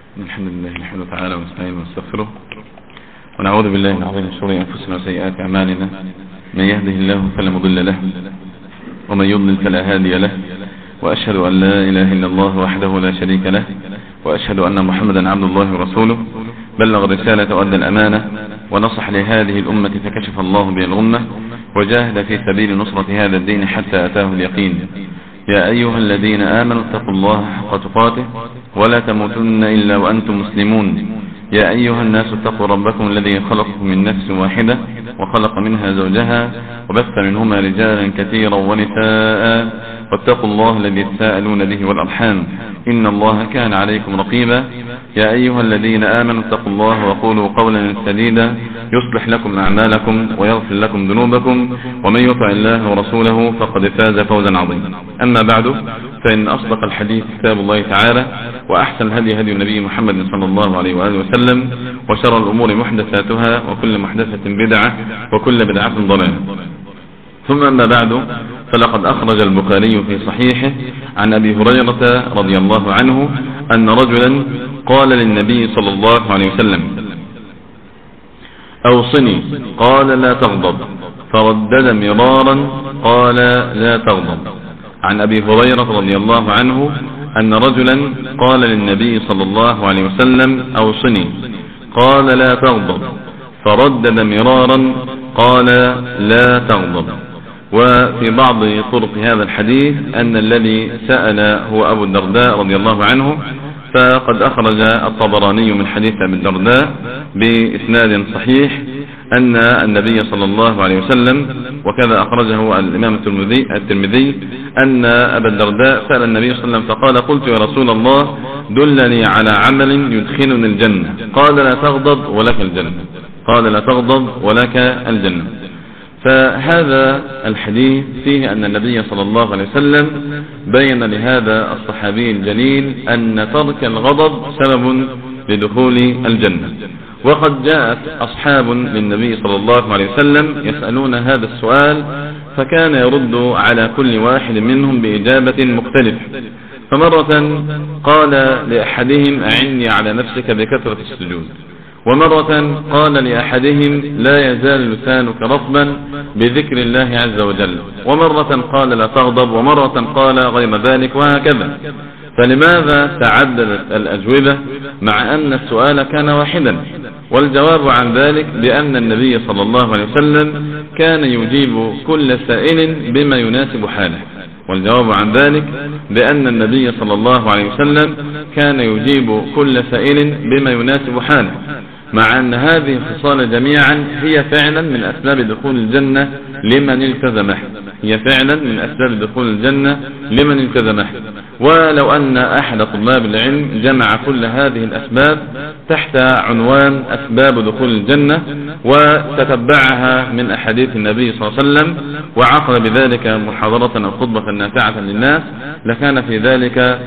الحمد لله نحمده تعالى ونستعينه ونستغفره ونعوذ بالله من شرور انفسنا وسيئات اعمالنا. من يهده الله فلا مضل له ومن يضلل فلا هادي له، واشهد ان لا اله الا الله وحده لا شريك له، واشهد ان محمدا عبد الله ورسوله. بلغ الرسالة وأدى الأمانة ونصح لهذه الأمة فكشف الله به الغمة، وجاهد في سبيل نصرة هذا الدين حتى أتاه اليقين. يا أيها الذين آمنوا اتقوا الله حق تقاته ولا تموتن إلا وأنتم مسلمون. يا أيها الناس اتقوا ربكم الذي خلقكم من نفس واحدة وخلق منها زوجها وبث منهما رجالا كثيرا ونساء، واتقوا الله الذي تساءلون به والأرحام إن الله كان عليكم رقيبا. يا أيها الذين آمنوا اتقوا الله وقولوا قولا سديدا يصلح لكم أعمالكم ويغفر لكم ذنوبكم، ومن يطع الله ورسوله فقد فاز فوزا عظيما. أما بعد، فإن أصدق الحديث كتاب الله تعالى، وأحسن الهدي هدي النبي محمد صلى الله عليه وآله وسلم، وشر الأمور محدثاتها وكل محدثة بدعة وكل بدعة ضلالة. ثم أما بعد، فلقد أخرج البخاري في صحيحه عن أبي هريرة رضي الله عنه أن رجلا قال للنبي صلى الله عليه وسلم: أوصني. قال: لا تغضب. فردد مرارا قال: لا تغضب. عن أبي هريرة رضي الله عنه أن رجلا قال للنبي صلى الله عليه وسلم: أوصني. قال: لا تغضب. فردد مرارا قال: لا تغضب. وفي بعض طرق هذا الحديث أن الذي سأل هو أبو الدرداء رضي الله عنه، فقد أخرج الطبراني من حديث أبي الدرداء بإسناد صحيح أن النبي صلى الله عليه وسلم، وكذا أخرجه الإمام الترمذي، أن أبا الدرداء سأل النبي صلى الله عليه وسلم فقال: قلت يا رسول الله دلني على عمل يدخلني الجنة. قال: لا تغضب ولك الجنة. قال: لا تغضب ولك الجنة. فهذا الحديث فيه أن النبي صلى الله عليه وسلم بين لهذا الصحابي الجليل أن ترك الغضب سبب لدخول الجنة. وقد جاءت أصحاب للنبي صلى الله عليه وسلم يسألون هذا السؤال، فكان يرد على كل واحد منهم بإجابة مختلفة. فمرة قال لأحدهم: أعني على نفسك بكثرة السجود. ومرة قال لأحدهم: لا يزال لسانك رطبا بذكر الله عز وجل. ومرة قال: لا تغضب. ومرة قال غير ذلك، وهكذا. فلماذا تعددت الأجوبة مع أن السؤال كان واحدا؟ والجواب عن ذلك بأن النبي صلى الله عليه وسلم كان يجيب كل سائل بما يناسب حاله. والجواب عن ذلك بأن النبي صلى الله عليه وسلم كان يجيب كل سائل بما يناسب حاله، مع أن هذه الخصال جميعا هي فعلا من أسباب دخول الجنة لمن التزمه. هي فعلا من أسباب دخول الجنة لمن التزمه. ولو أن أحد طلاب العلم جمع كل هذه الأسباب تحت عنوان أسباب دخول الجنة وتتبعها من أحاديث النبي صلى الله عليه وسلم وعقد بذلك محاضرة أو خطبة نافعة للناس، لكان في ذلك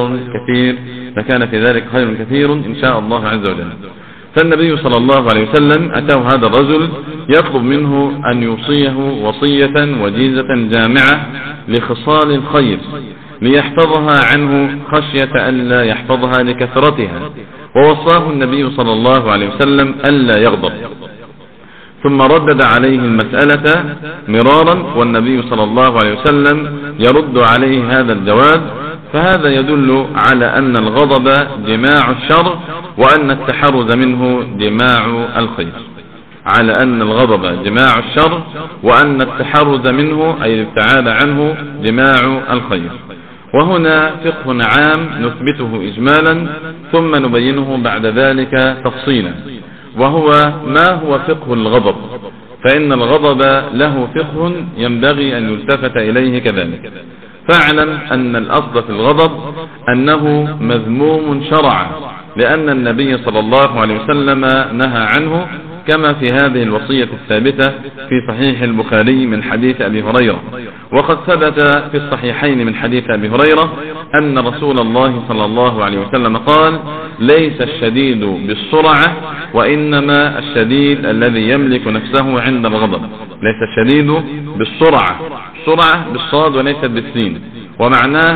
خير كثير إن شاء الله عز وجل. فالنبي صلى الله عليه وسلم أتاه هذا الرجل يطلب منه أن يوصيه وصية وجيزة جامعة لخصال الخير ليحفظها عنه خشية ألا يحفظها لكثرتها. ووصاه النبي صلى الله عليه وسلم ألا يغضب. ثم ردد عليه المسألة مرارا، والنبي صلى الله عليه وسلم يرد عليه هذا الجواب. فهذا يدل على أن الغضب جماع الشر، وأن التحرز منه جماع الخير. على أن الغضب جماع الشر، وأن التحرز منه أي الابتعاد عنه جماع الخير. وهنا فقه عام نثبته إجمالا ثم نبينه بعد ذلك تفصيلا، وهو ما هو فقه الغضب. فإن الغضب له فقه ينبغي أن يلتفت إليه كذلك. فاعلم أن الأصل في الغضب أنه مذموم شرعا، لأن النبي صلى الله عليه وسلم نهى عنه، كما في هذه الوصية الثابتة في صحيح البخاري من حديث أبي هريرة. وقد ثبت في الصحيحين من حديث أبي هريرة أن رسول الله صلى الله عليه وسلم قال: ليس الشديد بالسرعة، وإنما الشديد الذي يملك نفسه عند الغضب. ليس الشديد بالسرعة، السرعة بالصاد وليست بالسين، ومعناها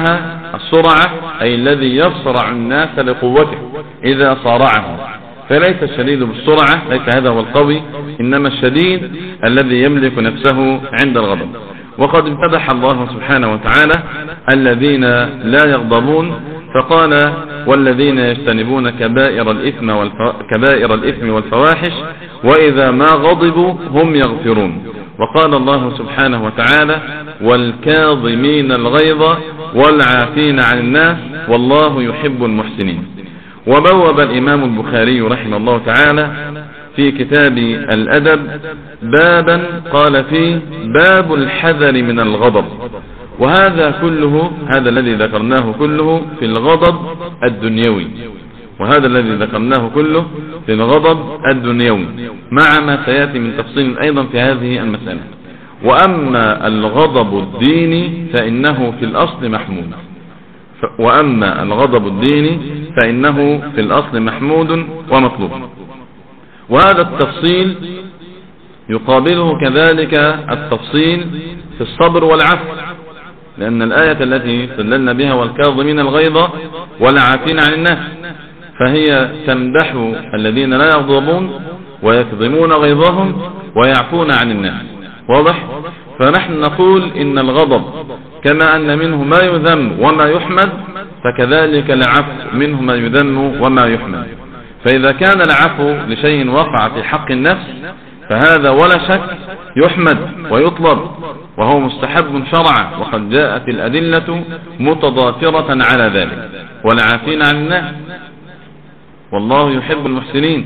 السرعة أي الذي يصرع الناس لقوته إذا صارعهم، فليس الشديد بالسرعة، ليس هذا هو القوي، إنما الشديد الذي يملك نفسه عند الغضب. وقد امتدح الله سبحانه وتعالى الذين لا يغضبون فقال والذين يجتنبون كبائر الإثم والفواحش وإذا ما غضبوا هم يغفرون. وقال الله سبحانه وتعالى والكاظمين الغيظ والعافين عن الناس والله يحب المحسنين. وبوب الإمام البخاري رحمه الله تعالى في كتاب الأدب بابا قال فيه باب الحذر من الغضب، وهذا كله، هذا الذي ذكرناه كله في الغضب الدنيوي، وهذا الذي ذكرناه كله في الغضب الدنيوي مع ما سيأتي من تفصيل أيضا في هذه المسألة. وأما الغضب الديني فإنه في الأصل محمود، وأما الغضب الديني فإنه في الأصل محمود ومطلوب. وهذا التفصيل يقابله كذلك التفصيل في الصبر والعفو، لأن الآية التي استدللنا بها والكاظمين الغيظ والعافين عن الناس فهي تمدح الذين لا يغضبون ويكظمون غيظهم ويعفون عن الناس، واضح؟ فنحن نقول إن الغضب كما أن منه ما يذم وما يحمد فكذلك العفو منه ما يذم وما يحمد. فإذا كان العفو لشيء وقع في حق النفس فهذا ولا شك يحمد ويطلب وهو مستحب شرعا، وقد جاءت الأدلة متضافرة على ذلك. والعافين عن الناس والله يحب المحسنين،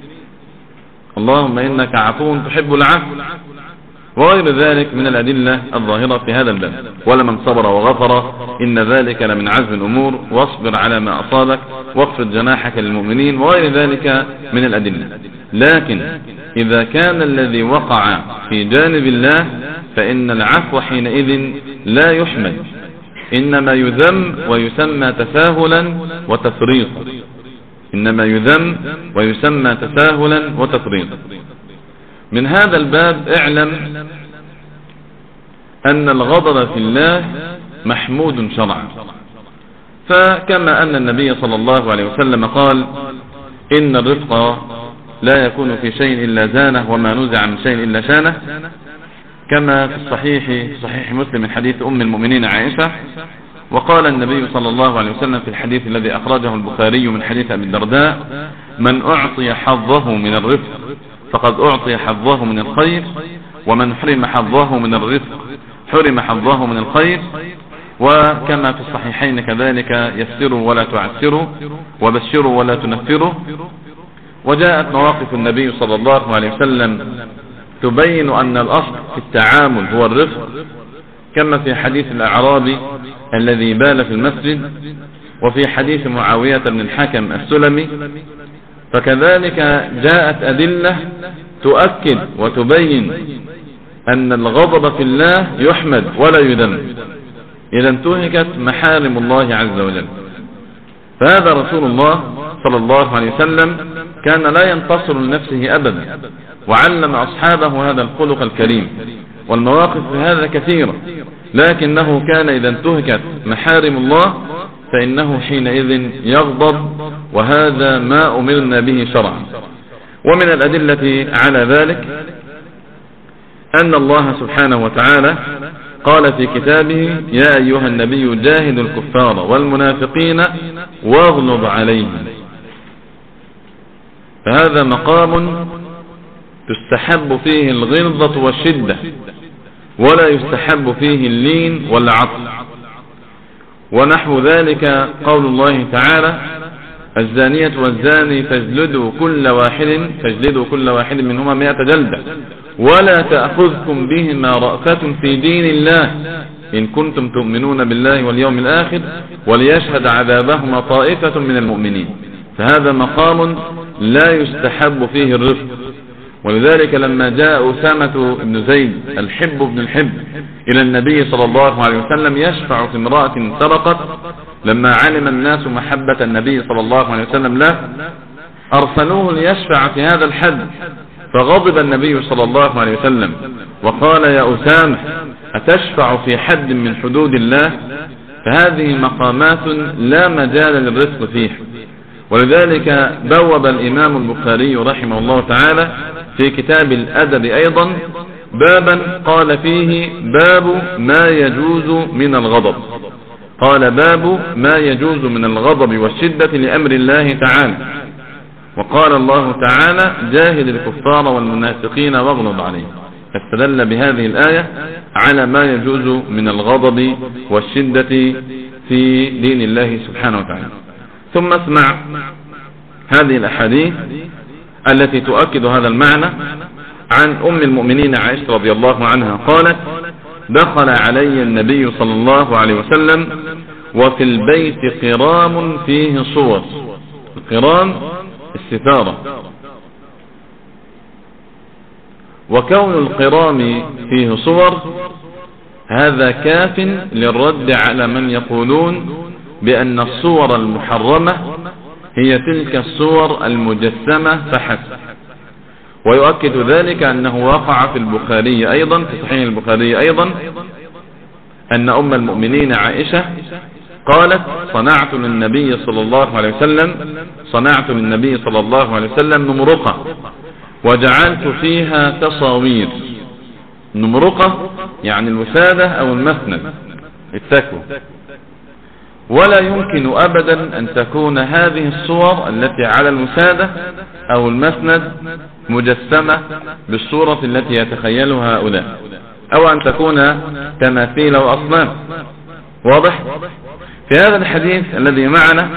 اللهم إنك عفو تحب العفو، وغير ذلك من الأدلة الظاهرة في هذا الباب. ولمن صبر وغفر إن ذلك لمن عزم الأمور، واصبر على ما أصابك واخفض جناحك للمؤمنين، وغير ذلك من الأدلة. لكن إذا كان الذي وقع في جانب الله فإن العفو حينئذ لا يحمد، إنما يذم ويسمى تساهلا وتفريطا، إنما يذم ويسمى تساهلا وتفريطا. من هذا الباب اعلم أن الغضب في الله محمود شرعا، فكما أن النبي صلى الله عليه وسلم قال إن الرفق لا يكون في شيء إلا زانه وما نزع من شيء إلا شانه، كما في صحيح مسلم من حديث أم المؤمنين عائشة. وقال النبي صلى الله عليه وسلم في الحديث الذي أخرجه البخاري من حديث أبي الدرداء من أعطي حظه من الرفق فقد أعطي حظه من الخير، ومن حرم حظه من الرفق حرم حظه من الخير. وكما في الصحيحين كذلك يسروا ولا تعسروا وبشروا ولا تنفروا. وجاءت مواقف النبي صلى الله عليه وسلم تبين أن الأصل في التعامل هو الرفق، كما في حديث الأعرابي الذي بال في المسجد، وفي حديث معاوية بن الحكم السلمي. فكذلك جاءت أدلة تؤكد وتبين أن الغضب في الله يحمد ولا يذم إذا انتهكت محارم الله عز وجل. فهذا رسول الله صلى الله عليه وسلم كان لا ينتصر لنفسه أبدا، وعلم أصحابه هذا الخلق الكريم. والمواقف في هذا كثيرة، لكنه كان إذا انتهكت محارم الله فإنه حينئذ يغضب، وهذا ما أمرنا به شرعا. ومن الأدلة على ذلك أن الله سبحانه وتعالى قال في كتابه يا أيها النبي جاهد الكفار والمنافقين واغلظ عليهم. فهذا مقام تستحب فيه الغلظة والشدة، ولا يستحب فيه اللين والعطف. ونحو ذلك قول الله تعالى الزانية والزاني فاجلدوا كل واحد منهما 100 جلدة ولا تأخذكم بهما رأفة في دين الله إن كنتم تؤمنون بالله واليوم الآخر وليشهد عذابهما طائفة من المؤمنين. فهذا مقام لا يستحب فيه الرفق. ولذلك لما جاء أسامة بن زيد الحب بن الحب إلى النبي صلى الله عليه وسلم يشفع في امرأة سرقت، لما علم الناس محبة النبي صلى الله عليه وسلم له أرسلوه ليشفع في هذا الحد، فغضب النبي صلى الله عليه وسلم وقال يا أسامة أتشفع في حد من حدود الله؟ فهذه مقامات لا مجال للرفق فيها. ولذلك بوب الإمام البخاري رحمه الله تعالى في كتاب الأدب أيضا بابا قال فيه باب ما يجوز من الغضب. قال باب ما يجوز من الغضب والشدة لأمر الله تعالى. وقال الله تعالى جاهد الكفار والمنافقين واغلظ عليهم. فاستدل بهذه الآية على ما يجوز من الغضب والشدة في دين الله سبحانه وتعالى. ثم اسمع هذه الأحاديث التي تؤكد هذا المعنى عن أم المؤمنين عائشة رضي الله عنها قالت دخل علي النبي صلى الله عليه وسلم وفي البيت قرام فيه صور. القرام الستارة. وكون القرام فيه صور هذا كاف للرد على من يقولون بأن الصور المحرمة هي تلك الصور المجسمة فحسب. ويؤكد ذلك أنه وقع في البخاري أيضا في صحيح البخاري أيضا أن أم المؤمنين عائشة قالت صنعت للنبي صلى الله عليه وسلم نمرقة وجعلت فيها تصاوير. نمرقة يعني الوسادة أو المسند التكوى. ولا يمكن أبدا أن تكون هذه الصور التي على الوسادة أو المسند مجسمة بالصورة التي يتخيلها هؤلاء أو أن تكون تماثيل وأصنام. واضح؟ في هذا الحديث الذي معنا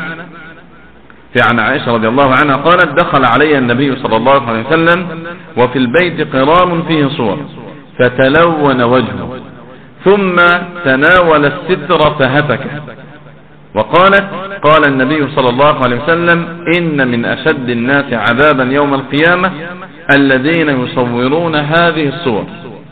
في عن عائشة رضي الله عنها قالت دخل علي النبي صلى الله عليه وسلم وفي البيت قرام فيه صور فتلون وجهه ثم تناول الستر فهتكه. وقالت قال النبي صلى الله عليه وسلم إن من أشد الناس عذابا يوم القيامة الذين يصورون هذه الصور.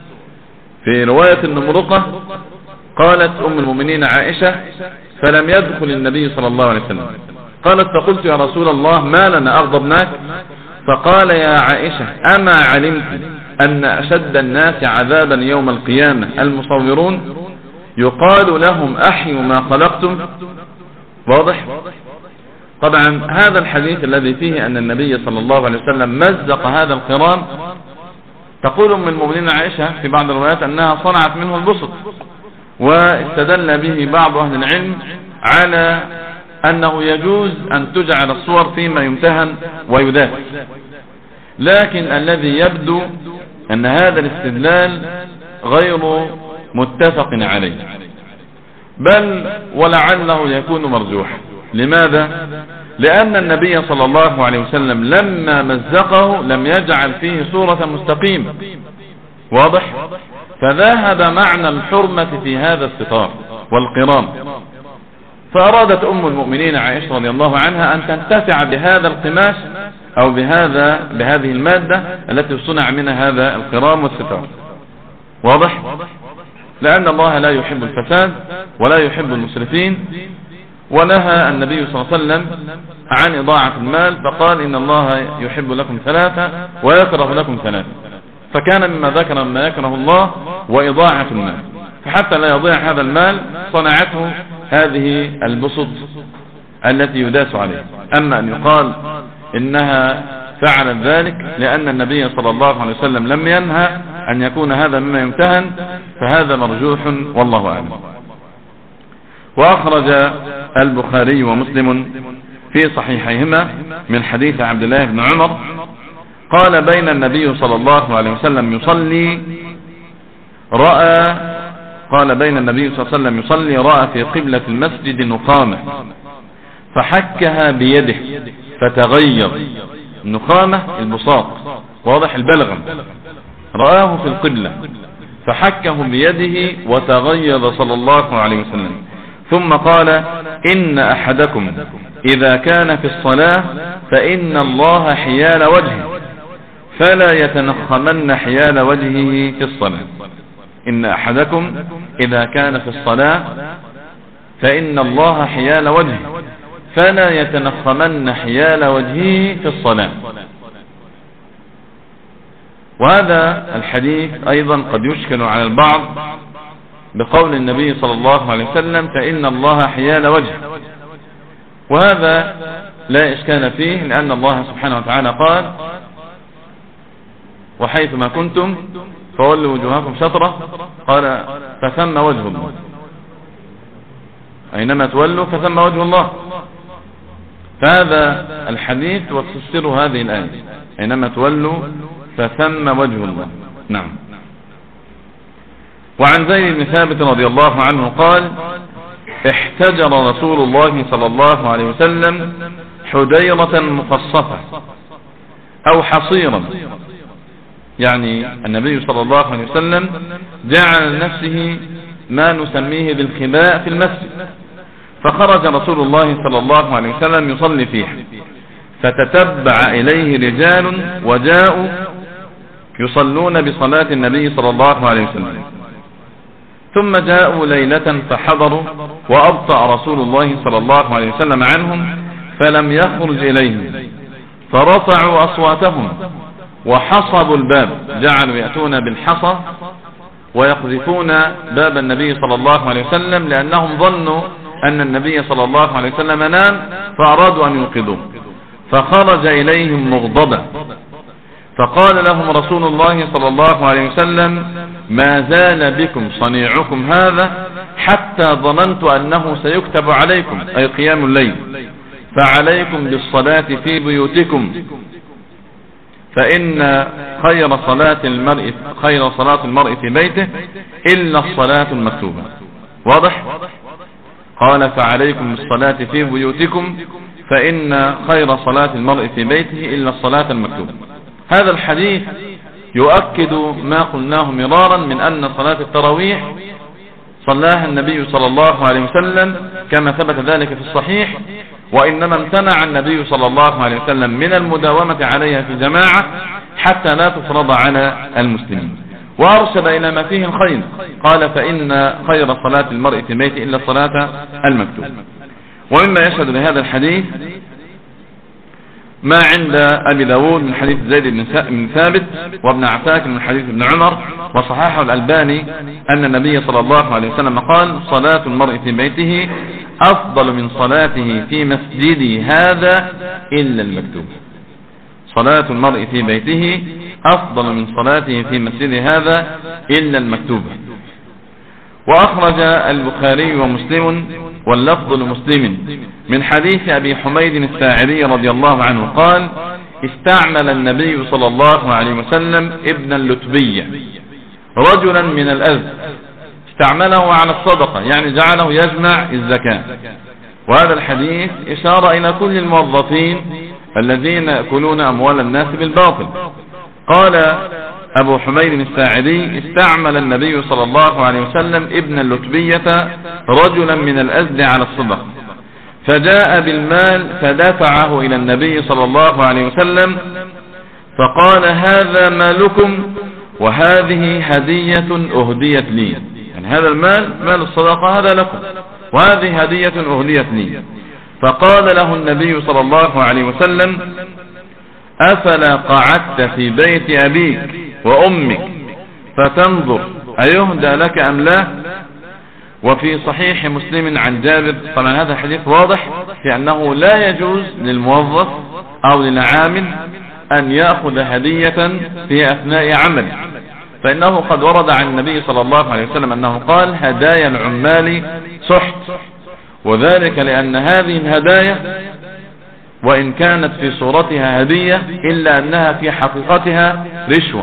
في رواية النمرقة قالت أم المؤمنين عائشة فلم يدخل النبي صلى الله عليه وسلم. قالت فقلت يا رسول الله ما لنا أغضبناك؟ فقال يا عائشة أما علمت أن أشد الناس عذابا يوم القيامة المصورون يقال لهم أحيوا ما خلقتم. واضح؟ طبعا هذا الحديث الذي فيه أن النبي صلى الله عليه وسلم مزق هذا القرام تقول أم المؤمنين عائشة في بعض الروايات أنها صنعت منه البسط. واستدل به بعض أهل العلم على أنه يجوز أن تجعل الصور فيما يمتهن ويداس. لكن الذي يبدو أن هذا الاستدلال غير متفق عليه بل ولعله يكون مرجوح. لماذا؟ لأن النبي صلى الله عليه وسلم لما مزقه لم يجعل فيه صورة مستقيمة. واضح؟ فذهب معنى الحرمة في هذا الستار والقرام. فأرادت أم المؤمنين عائشة رضي الله عنها أن تنتفع بهذا القماش أو بهذه المادة التي صنع منها هذا القرام والستار. واضح؟ لأن الله لا يحب الفساد ولا يحب المسرفين. ونهى النبي صلى الله عليه وسلم عن إضاعة المال فقال إن الله يحب لكم ثلاثة ويكره لكم ثلاثة. فكان مما ذكر ما يكره الله وإضاعة المال. فحتى لا يضيع هذا المال صنعته هذه البسط التي يداس عليها. أما أن يقال إنها فعلت ذلك لأن النبي صلى الله عليه وسلم لم ينهى أن يكون هذا مما يمتهن فهذا مرجوح والله أعلم. وأخرج البخاري ومسلم في صحيحيهما من حديث عبد الله بن عمر قال بين النبي صلى الله عليه وسلم يصلي رأى في قبلة المسجد نخامة فحكها بيده فتغير. النخامة البساط. واضح؟ البلغم. رآه في القبلة فحكه بيده وتغير صلى الله عليه وسلم. ثم قال إن أحدكم إذا كان في الصلاة فإن الله حيال وجهه فلا يتنخمن حيال وجهه في الصلاة. إن أحدكم إذا كان في الصلاة فإن الله حيال وجهه فلا يتنخمن حيال وجهه في الصلاة. وهذا الحديث أيضا قد يشكل على البعض بقول النبي صلى الله عليه وسلم فإن الله حيال وجه، وهذا لا إشكال فيه، لأن الله سبحانه وتعالى قال وحيث ما كنتم فولوا وجوهكم شطرة، قال فثم وجه الله، أينما تولوا فثم وجه الله. فهذا الحديث وتفسر هذه الآية أينما تولوا فثم وجه الله. نعم. وعن زيد بن ثابت رضي الله عنه قال احتجر رسول الله صلى الله عليه وسلم حديرة مقصفة أو حصيرا، يعني النبي صلى الله عليه وسلم جعل لنفسه ما نسميه بالخباء في المسجد، فخرج رسول الله صلى الله عليه وسلم يصلي فيه، فتتبع إليه رجال وجاءوا يصلون بصلاة النبي صلى الله عليه وسلم، ثم جاءوا ليلة فحضروا وأبطأ رسول الله صلى الله عليه وسلم عنهم فلم يخرج إليهم، فرفعوا أصواتهم وحصبوا الباب، جعلوا يأتون بالحصى ويقذفون باب النبي صلى الله عليه وسلم، لأنهم ظنوا أن النبي صلى الله عليه وسلم نام فأرادوا أن يوقظوه، فخرج إليهم مغضبا، فقال لهم رسول الله صلى الله عليه وسلم ما زال بكم صنيعكم هذا حتى ظننت أنه سيكتب عليكم، أي قيام الليل، فعليكم بالصلاة في بيوتكم، فإن خير صلاة المرء في بيته إلا الصلاة المكتوبة. واضح؟ قال فعليكم بالصلاة في بيوتكم فإن خير صلاة المرء في بيته إلا الصلاة المكتوبة. هذا الحديث يؤكد ما قلناه مرارا من أن صلاة التراويح صلاها النبي صلى الله عليه وسلم كما ثبت ذلك في الصحيح، وإنما امتنع النبي صلى الله عليه وسلم من المداومة عليها في جماعة حتى لا تفرض على المسلمين، وأرشد إلى ما فيه الخير، قال فإن خير صلاة المرء في بيته إلا الصلاة المكتوبة. ومما يشهد لهذا الحديث ما عند أبي داود من حديث زيد بن ثابت وابن عساكر من حديث ابن عمر، وصححه الألباني أن النبي صلى الله عليه وسلم قال صلاة المرء في بيته أفضل من صلاته في مسجدي هذا إلا المكتوب. صلاة المرء في بيته أفضل من صلاته في مسجد هذا إلا المكتوبة. وأخرج البخاري ومسلم واللفظ لمسلم من حديث أبي حميد الساعدي رضي الله عنه قال استعمل النبي صلى الله عليه وسلم ابن اللتبية رجلا من الأزد، استعمله على الصدقة، يعني جعله يجمع الزكاة. وهذا الحديث إشارة إلى كل الموظفين الذين يأكلون أموال الناس بالباطل. قال أبو حميد الساعدي استعمل النبي صلى الله عليه وسلم ابن اللتبية رجلا من الأزد على الصدقة، فجاء بالمال فدفعه إلى النبي صلى الله عليه وسلم فقال هذا مالكم وهذه هدية أهديت لي، يعني هذا المال مال الصدقة هذا لكم وهذه هدية أهديت لي. فقال له النبي صلى الله عليه وسلم أفلا قعدت في بيت أبيك وأمك فتنظر أيهدى لك أم لا؟ وفي صحيح مسلم عن جابر، طبعا هذا الحديث واضح في أنه لا يجوز للموظف أو للعامل أن يأخذ هدية في أثناء عمل، فإنه قد ورد عن النبي صلى الله عليه وسلم أنه قال هدايا العمال سحت، وذلك لأن هذه الهدايا وإن كانت في صورتها هدية إلا أنها في حقيقتها رشوة.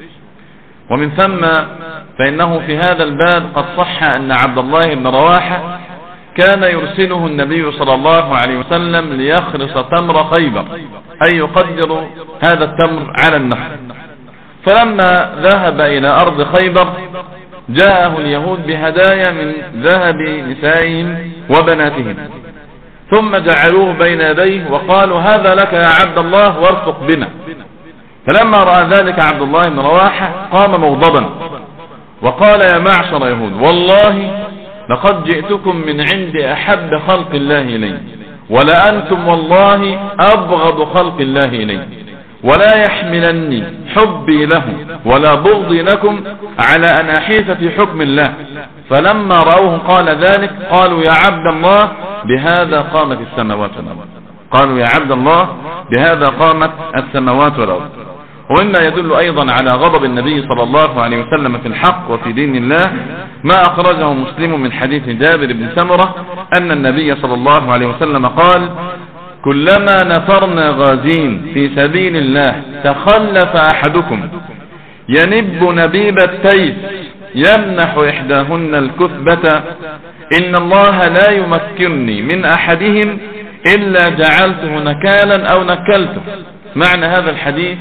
ومن ثم فإنه في هذا الباب قد صح أن عبد الله بن رواحة كان يرسله النبي صلى الله عليه وسلم ليخرص تمر خيبر، أي يقدر هذا التمر على النخل. فلما ذهب إلى أرض خيبر جاءه اليهود بهدايا من ذهب نسائهم وبناتهم، ثم جعلوه بين يديه وقالوا هذا لك يا عبد الله وارفق بنا. فلما رأى ذلك عبد الله بن رواحة قام مغضبا وقال يا معشر يهود والله لقد جئتكم من عند أحب خلق الله إلي، ولا أنتم والله أبغض خلق الله إلي، ولا يحملني حبي له ولا بغضي لكم على أن أحيف في حكم الله. فلما رأوه قال ذلك قالوا يا عبد الله بهذا قامت السماوات والأرض. قالوا يا عبد الله بهذا قامت السماوات والأرض. وإما يدل أيضا على غضب النبي صلى الله عليه وسلم في الحق وفي دين الله ما أخرجه مسلم من حديث جابر بن سمرة أن النبي صلى الله عليه وسلم قال كلما نفرنا غازين في سبيل الله تخلف أحدكم ينب نبيب التيس يمنح إحداهن الكثبة إن الله لا يمكنني من أحدهم إلا جعلته نكالا أو نكلته. معنى هذا الحديث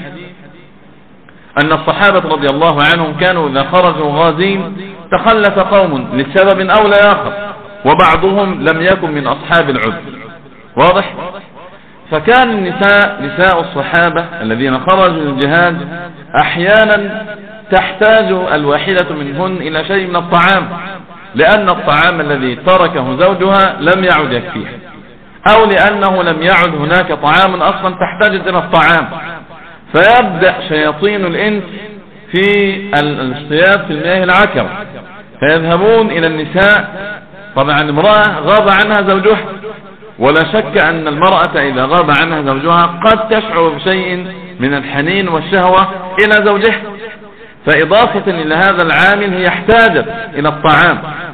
أن الصحابة رضي الله عنهم كانوا إذا خرجوا غازين تخلف قوم لسبب أو لآخر وبعضهم لم يكن من أصحاب العذر. واضح؟ فكان نساء الصحابة الذين خرجوا للجهاد أحيانا تحتاج الواحدة منهن إلى شيء من الطعام، لأن الطعام الذي تركه زوجها لم يعد يكفيها، أو لأنه لم يعد هناك طعام أصلا تحتاج إلى الطعام. فيبدأ شياطين الإنس في الاصطياد في المياه العكرة، فيذهبون إلى النساء. طبعا امرأة غاب عنها زوجها، ولا شك أن المرأة إذا غاب عنها زوجها قد تشعر بشيء من الحنين والشهوة إلى زوجها، فإضافة إلى هذا العامل هي احتاجت إلى الطعام.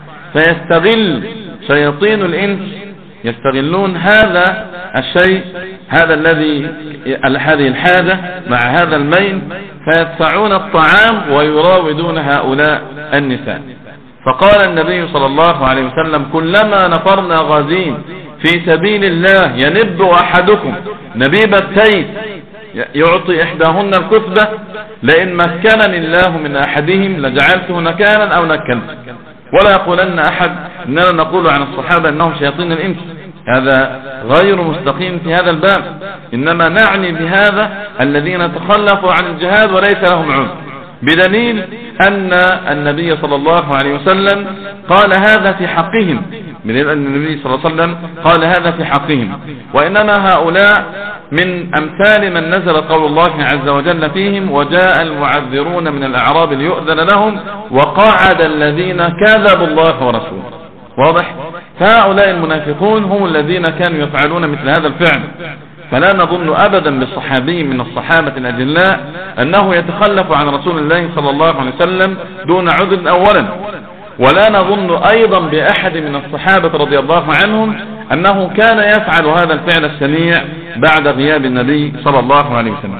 فيستغل شياطين الإنس يستغلون هذا الشيء، هذا الذي هذه الحاجة مع هذا الميل، فيدفعون الطعام ويراودون هؤلاء النساء. فقال النبي صلى الله عليه وسلم كلما نفرنا غازين في سبيل الله ينب أحدكم نبيب التيس يعطي إحداهن الكثبة لئن مكنني الله من أحدهم لجعلته نكالا أو نكلت. ولا يقولن أحد أننا نقول عن الصحابة أنهم شياطين الإنس، هذا غير مستقيم في هذا الباب، إنما نعني بهذا الذين تخلفوا عن الجهاد وليس لهم عذر، بدليل أن النبي صلى الله عليه وسلم قال هذا في حقهم، بدليل أن النبي صلى الله عليه وسلم قال هذا في حقهم. وإنما هؤلاء من أمثال من نزل قول الله عز وجل فيهم وجاء المعذرون من الأعراب ليؤذن لهم وقعد الذين كذبوا الله ورسوله. واضح؟ فهؤلاء المنافقون هم الذين كانوا يفعلون مثل هذا الفعل. فلا نظن أبدا بالصحابي من الصحابة الأجلاء أنه يتخلف عن رسول الله صلى الله عليه وسلم دون عذر أولا، ولا نظن أيضا بأحد من الصحابة رضي الله عنهم أنه كان يفعل هذا الفعل الشنيع بعد غياب النبي صلى الله عليه وسلم.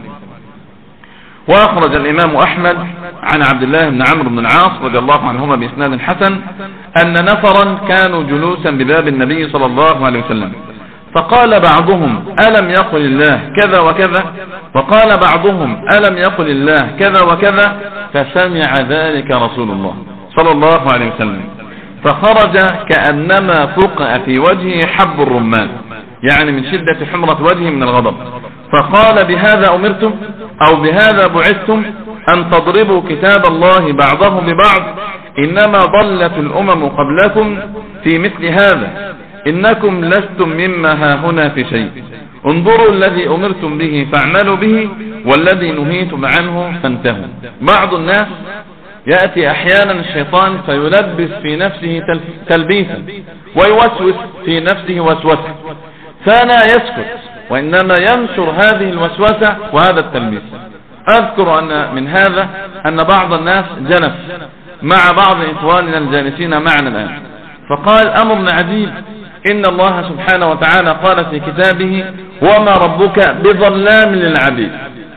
وأخرج الإمام أحمد عن عبد الله بن عمرو بن العاص رضي الله عنهما بإسناد حسن أن نفرا كانوا جلوسا بباب النبي صلى الله عليه وسلم، فقال بعضهم ألم يقل الله كذا وكذا، وقال بعضهم ألم يقل الله كذا وكذا، فسمع ذلك رسول الله صلى الله عليه وسلم فخرج كأنما فقع في وجهه حب الرمان، يعني من شدة حمرة وجهه من الغضب، فقال بهذا أمرتم أو بهذا بعثتم أن تضربوا كتاب الله بعضه ببعض، إنما ضلت الأمم قبلكم في مثل هذا، إنكم لستم مما هاهنا في شيء، انظروا الذي أمرتم به فاعملوا به والذي نهيتم عنه فانتهوا. بعض الناس يأتي أحيانا الشيطان فيلبس في نفسه تلبيسا ويوسوس في نفسه وسوسة، فلا يسكت وإنما ينشر هذه الوسوسة وهذا التلبيس. أذكر أن من هذا أن بعض الناس جلس مع بعض إخواننا الجالسين معنا الآن فقال أمر عجيب، إن الله سبحانه وتعالى قال في كتابه وما ربك بظلام للعبيد،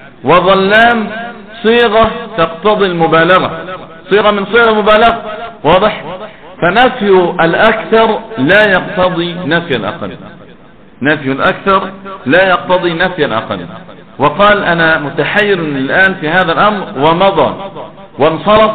وظلام صيغة تقتضي المبالغة، صيغة من صيغ المبالغة. واضح؟ فنفي الأكثر لا يقتضي نفي الأقل، نفي الأكثر لا يقتضي نفي الأقل. وقال أنا متحير الآن في هذا الأمر، ومضى وانصرف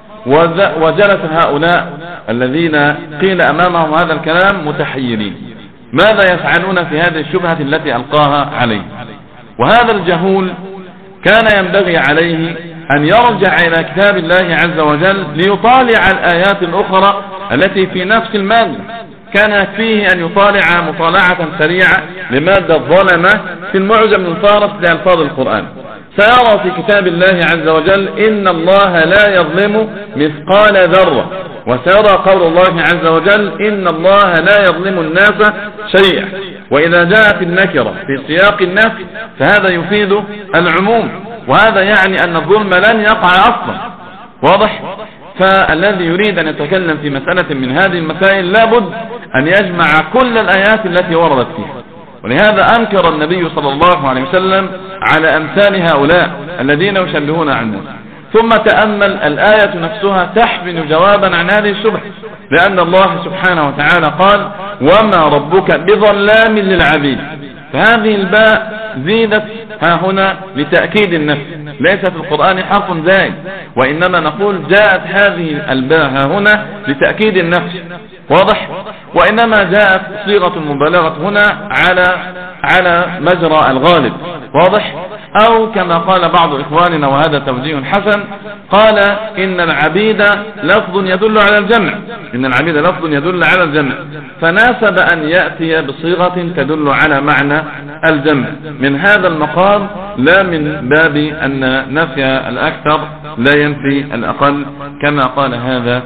وجلس هؤلاء الذين قيل أمامهم هذا الكلام متحيرين، ماذا يفعلون في هذه الشبهة التي ألقاها عليه؟ وهذا الجهول كان ينبغي عليه أن يرجع إلى كتاب الله عز وجل ليطالع الآيات الأخرى التي في نفس المادة. كان يكفيه أن يطالع مطالعة سريعة لمادة الظلمة في المعجم الفارس لألفاظ القرآن، سيرى في كتاب الله عز وجل إن الله لا يظلم مثقال ذرة، وسيرى قول الله عز وجل إن الله لا يظلم الناس شيئا. وإذا جاءت النكرة في سياق النفي فهذا يفيد العموم، وهذا يعني أن الظلم لن يقع أصلا. واضح؟ فالذي يريد أن يتكلم في مسألة من هذه المسائل لابد أن يجمع كل الآيات التي وردت فيها. ولهذا أنكر النبي صلى الله عليه وسلم على أمثال هؤلاء الذين يشبهون عن الناس. ثم تأمل الآية نفسها تحمل جوابا عن هذه الشبهة، لأن الله سبحانه وتعالى قال وما ربك بظلام للعبيد. فهذه الباء زيدت ها هنا لتأكيد النفس، ليس في القرآن حرف زائد، وإنما نقول جاءت هذه الباء ها هنا لتأكيد النفس. واضح؟ وإنما جاءت صيغة المبالغة هنا على مجرى الغالب. واضح؟ أو كما قال بعض إخواننا وهذا توجيه حسن، قال إن العبيد لفظ يدل على الجمع، إن العبيد لفظ يدل على الجمع، فناسب أن يأتي بصيغة تدل على معنى الجمع من هذا المقام، لا من باب أن نفي الأكثر لا ينفي الأقل، كما قال هذا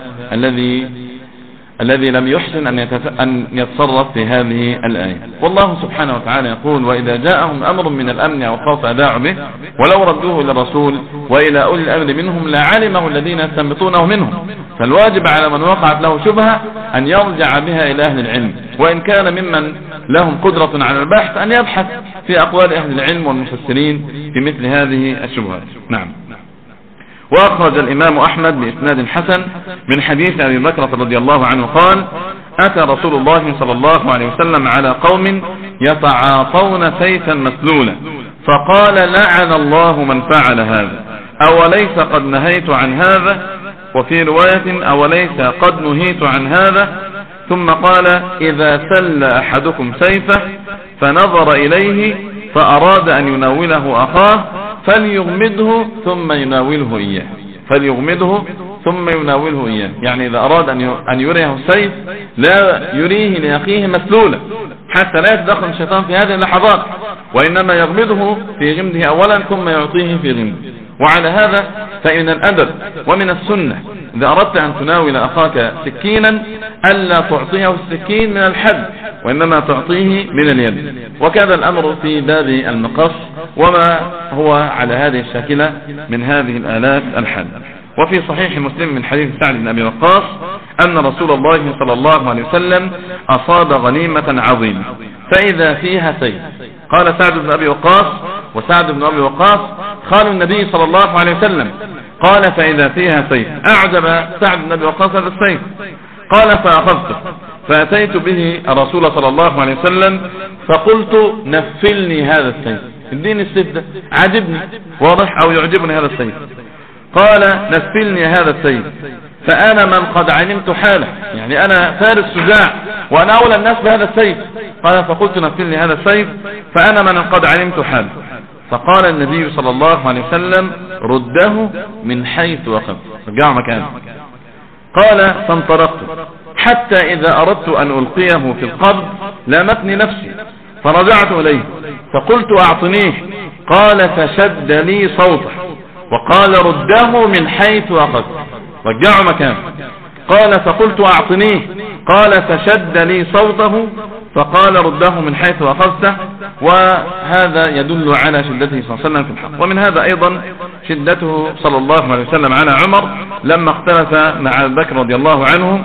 الذي لم يحسن أن يتصرف في هذه الآية. والله سبحانه وتعالى يقول وإذا جاءهم أمر من الأمن أو الخوف أذاعوا به ولو ردوه إلى الرسول وإلى أولي الأمر منهم لعلمه الذين يستنبطونه منهم. فالواجب على من وقعت له شبهة أن يرجع بها إلى أهل العلم، وإن كان ممن لهم قدرة على البحث أن يبحث في أقوال أهل العلم والمفسرين في مثل هذه الشبهات. نعم. وأخرج الإمام أحمد بإسناد حسن من حديث أبي بكر رضي الله عنه قال أتى رسول الله صلى الله عليه وسلم على قوم يتعاطون سيفا مسلولا فقال لعن الله من فعل هذا، أوليس قد نهيت عن هذا؟ وفي رواية أوليس قد نهيت عن هذا؟ ثم قال إذا سل أحدكم سيفه فنظر إليه فأراد أن يناوله أخاه فليغمده ثم يناوله إياه، فليغمده ثم يناوله إياه، يعني إذا أراد أن يريه السيف لا يريه لأخيه مسلولا حتى لا يتدخل الشيطان في هذه اللحظات، وإنما يغمده في غمده أولا ثم يعطيه في غمده. وعلى هذا فإن الأدب ومن السنة إذا أردت أن تناول أخاك سكينا ألا تعطيه السكين من الحد، وإنما تعطيه من اليد. وكذا الأمر في باب المقص وما هو على هذه الشاكلة من هذه الآلات الحد. وفي صحيح مسلم من حديث سعد بن أبي وقاص أن رسول الله صلى الله عليه وسلم أصاب غنيمة عظيمة فإذا فيها سيف. قال سعد بن أبي وقاص، وسعد بن أبي وقاص خال النبي صلى الله عليه وسلم، قال فإذا فيها سيف. أعجب سعد بن أبي وقاص هذا السيف، قال فأخذته فأتيت به الرسول صلى الله عليه وسلم فقلت نفلني هذا السيف، اديني السيف ده عجبني، واضح أو يعجبني هذا السيف. قال نفلني هذا السيف فأنا من قد علمت حاله، يعني أنا فارس شجاع وأنا أولى الناس بهذا السيف. قال فقلت نفلني هذا السيف فأنا من قد علمت حاله. فقال النبي صلى الله عليه وسلم رده من حيث وقف، رجعه مكانه. قال فانطلقت حتى إذا أردت أن ألقيه في القبض لامتني نفسي فرجعت إليه فقلت أعطنيه، قال فشد لي صوته وقال رده من حيث أخذ، رجعه مكانه. قال فقلت أعطنيه، قال فشد لي صوته فقال رده من حيث أخذته. وهذا يدل على شدته صلى الله عليه وسلم في الحق. ومن هذا أيضا شدته صلى الله عليه وسلم على عمر لما اختلف مع أبي بكر رضي الله عنه،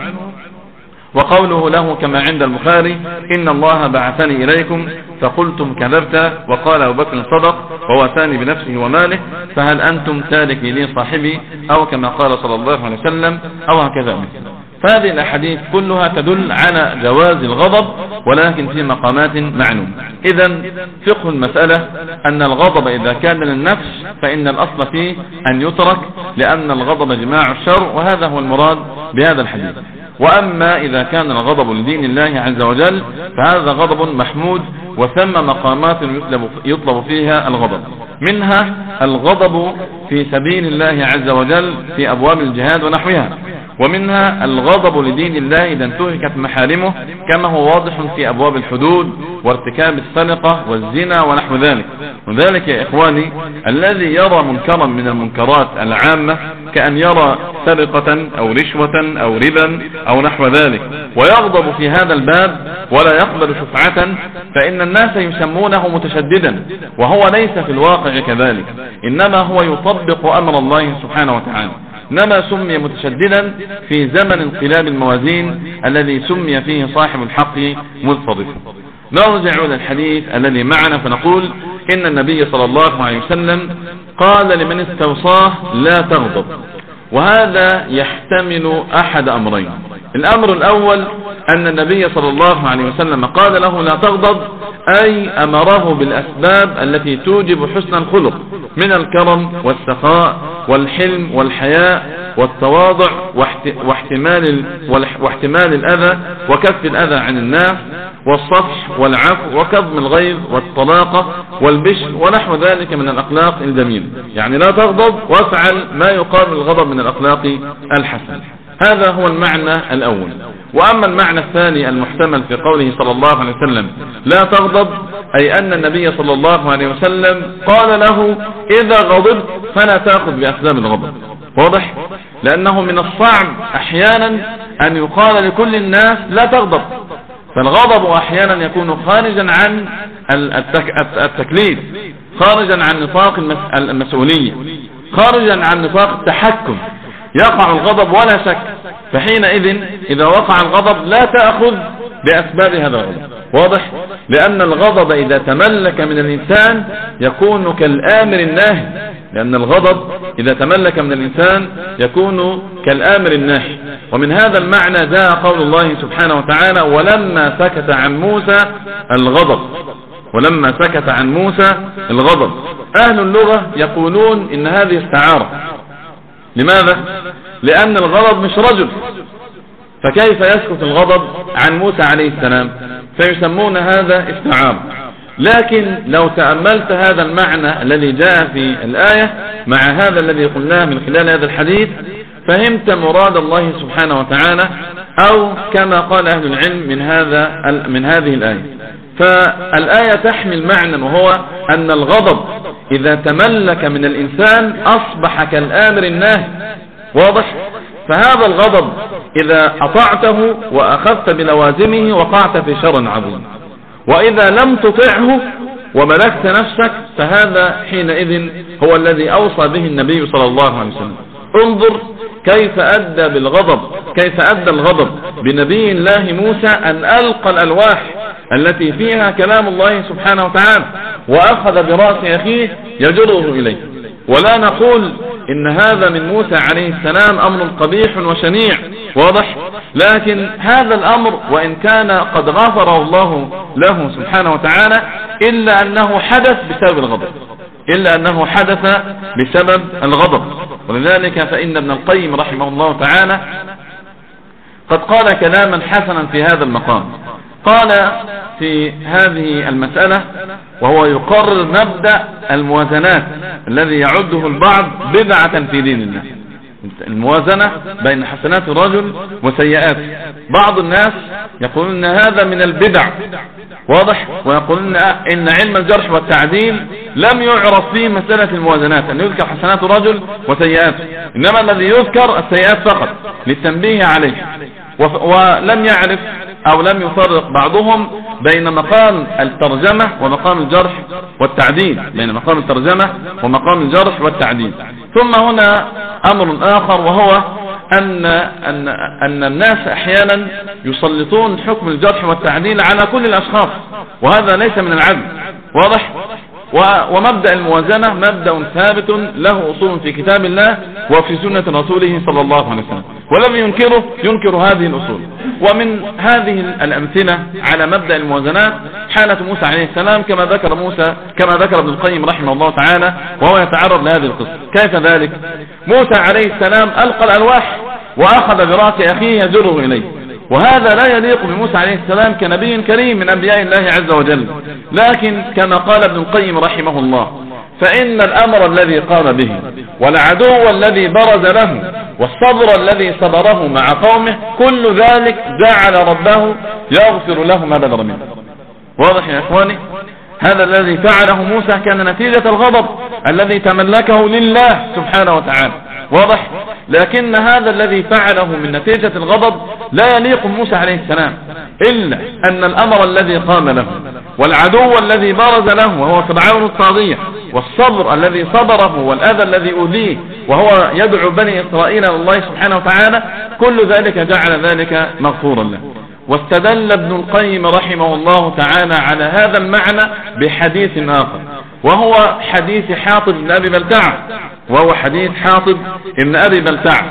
وقوله له كما عند البخاري إن الله بعثني إليكم فقلتم كذبت، وقال أبو بكر صدق وواساني بنفسه وماله، فهل أنتم تاركي لي صاحبي، أو كما قال صلى الله عليه وسلم، أو هكذا. فهذه الأحاديث كلها تدل على جواز الغضب ولكن في مقامات معلومة. إذن فقه المسألة أن الغضب إذا كان للنفس فإن الأصل فيه أن يترك، لأن الغضب جماع الشر، وهذا هو المراد بهذا الحديث. وأما إذا كان الغضب لدين الله عز وجل فهذا غضب محمود، وثم مقامات يطلب فيها الغضب، منها الغضب في سبيل الله عز وجل في أبواب الجهاد ونحوها، ومنها الغضب لدين الله إذا انتهكت محارمه، كما هو واضح في أبواب الحدود وارتكاب السرقة والزنا ونحو ذلك. وذلك يا إخواني الذي يرى منكرا من المنكرات العامة كأن يرى سرقة أو رشوة أو ربا أو نحو ذلك ويغضب في هذا الباب ولا يقبل شفعة، فإن الناس يسمونه متشددا، وهو ليس في الواقع كذلك، إنما هو يطبق أمر الله سبحانه وتعالى. إنما سمي متشددا في زمن انقلاب الموازين الذي سمي فيه صاحب الحق متطرفا. نرجع إلى الحديث الذي معنا فنقول إن النبي صلى الله عليه وسلم قال لمن استوصاه لا تغضب، وهذا يحتمل أحد أمرين. الأمر الأول أن النبي صلى الله عليه وسلم قال له لا تغضب، أي أمره بالأسباب التي توجب حسن الخلق من الكرم والسخاء والحلم والحياء والتواضع واحتمال الأذى وكف الأذى عن الناس والصفح والعفو وكظم الغيظ والطلاقة والبشر ونحو ذلك من الأخلاق الجميلة. يعني لا تغضب وافعل ما يقابل الغضب من الأخلاق الحسنة. هذا هو المعنى الأول. وأما المعنى الثاني المحتمل في قوله صلى الله عليه وسلم لا تغضب، أي أن النبي صلى الله عليه وسلم قال له إذا غضبت فلا تأخذ بأسباب الغضب. واضح؟ لأنه من الصعب أحيانا أن يقال لكل الناس لا تغضب، فالغضب أحيانا يكون خارجا عن التكليف، خارجا عن نطاق المسؤولية، خارجا عن نطاق التحكم، يقع الغضب ولا شك. فحينئذ إذا وقع الغضب لا تأخذ بأسباب هذا الغضب. واضح؟ لأن الغضب إذا تملك من الإنسان يكون كالآمر الناهي، لأن الغضب إذا تملك من الإنسان يكون كالآمر الناهي. ومن هذا المعنى جاء قول الله سبحانه وتعالى ولما سكت عن موسى الغضب، ولما سكت عن موسى الغضب. أهل اللغة يقولون إن هذه استعارة. لماذا؟ لأن الغضب مش رجل، فكيف يسكت الغضب عن موسى عليه السلام؟ فيسمون هذا استعارة. لكن لو تأملت هذا المعنى الذي جاء في الآية مع هذا الذي قلناه من خلال هذا الحديث فهمت مراد الله سبحانه وتعالى، أو كما قال أهل العلم من هذه الآية. فالآية تحمل معنى، وهو أن الغضب إذا تملك من الإنسان أصبح كالآمر الناهي. واضح؟ فهذا الغضب إذا أطعته وأخذت بلوازمه وقعت في شر عظيم، وإذا لم تطعه وملكت نفسك فهذا حينئذ هو الذي أوصى به النبي صلى الله عليه وسلم. انظر كيف أدى الغضب بنبي الله موسى أن ألقى الألواح التي فيها كلام الله سبحانه وتعالى وأخذ برأس أخيه يجره إليه. ولا نقول إن هذا من موسى عليه السلام أمر قبيح وشنيع، واضح؟ لكن هذا الأمر وإن كان قد غفره الله له سبحانه وتعالى إلا أنه حدث بسبب الغضب. ولذلك فإن ابن القيم رحمه الله تعالى قد قال كلاما حسنا في هذا المقام. قال في هذه المسألة وهو يقرر مبدأ الموازنات الذي يعده البعض بدعة في دين الله، الموازنة بين حسنات الرجل وسيئاته. بعض الناس يقولون ان هذا من البدع، واضح؟ ويقولون ان علم الجرح والتعديل لم يعرف فيه مسألة الموازنات، ان يذكر حسنات الرجل وسيئاته، انما الذي يذكر السيئات فقط للتنبيه عليه. ولم يعرف أو لم يفرق بعضهم بين مقام الترجمة ومقام الجرح والتعديل، ثم هنا أمر آخر، وهو أن الناس أحيانا يسلطون حكم الجرح والتعديل على كل الأشخاص، وهذا ليس من العدل. واضح؟ ومبدأ الموازنة مبدأ ثابت له أصول في كتاب الله وفي سنة رسوله صلى الله عليه وسلم، ولم ينكر هذه الأصول. ومن هذه الأمثلة على مبدأ الموازنات حالة موسى عليه السلام كما ذكر ابن القيم رحمه الله تعالى وهو يتعرض لهذه القصة. كيف ذلك؟ موسى عليه السلام ألقى الألواح وأخذ برأس أخيه يجره إليه، وهذا لا يليق بموسى عليه السلام كنبي كريم من أنبياء الله عز وجل. لكن كما قال ابن القيم رحمه الله فإن الأمر الذي قام به والعدو الذي برز له والصبر الذي صبره مع قومه، كل ذلك جعل ربه يغفر له ما بدر منه. واضح يا إخواني؟ هذا الذي فعله موسى كان نتيجة الغضب الذي تملكه لله سبحانه وتعالى. واضح؟ لكن هذا الذي فعله من نتيجة الغضب لا يليق موسى عليه السلام، إلا أن الأمر الذي قام له والعدو الذي برز له وهو فرعون الطاغية والصبر الذي صبره والأذى الذي أذيه وهو يدعو بني إسرائيل إلى الله سبحانه وتعالى، كل ذلك جعل ذلك مغفورا له. واستدل ابن القيم رحمه الله تعالى على هذا المعنى بحديث آخر، وهو حديث حاطب بن أبي بلتعة، وهو حديث حاطب بن أبي بلتعة،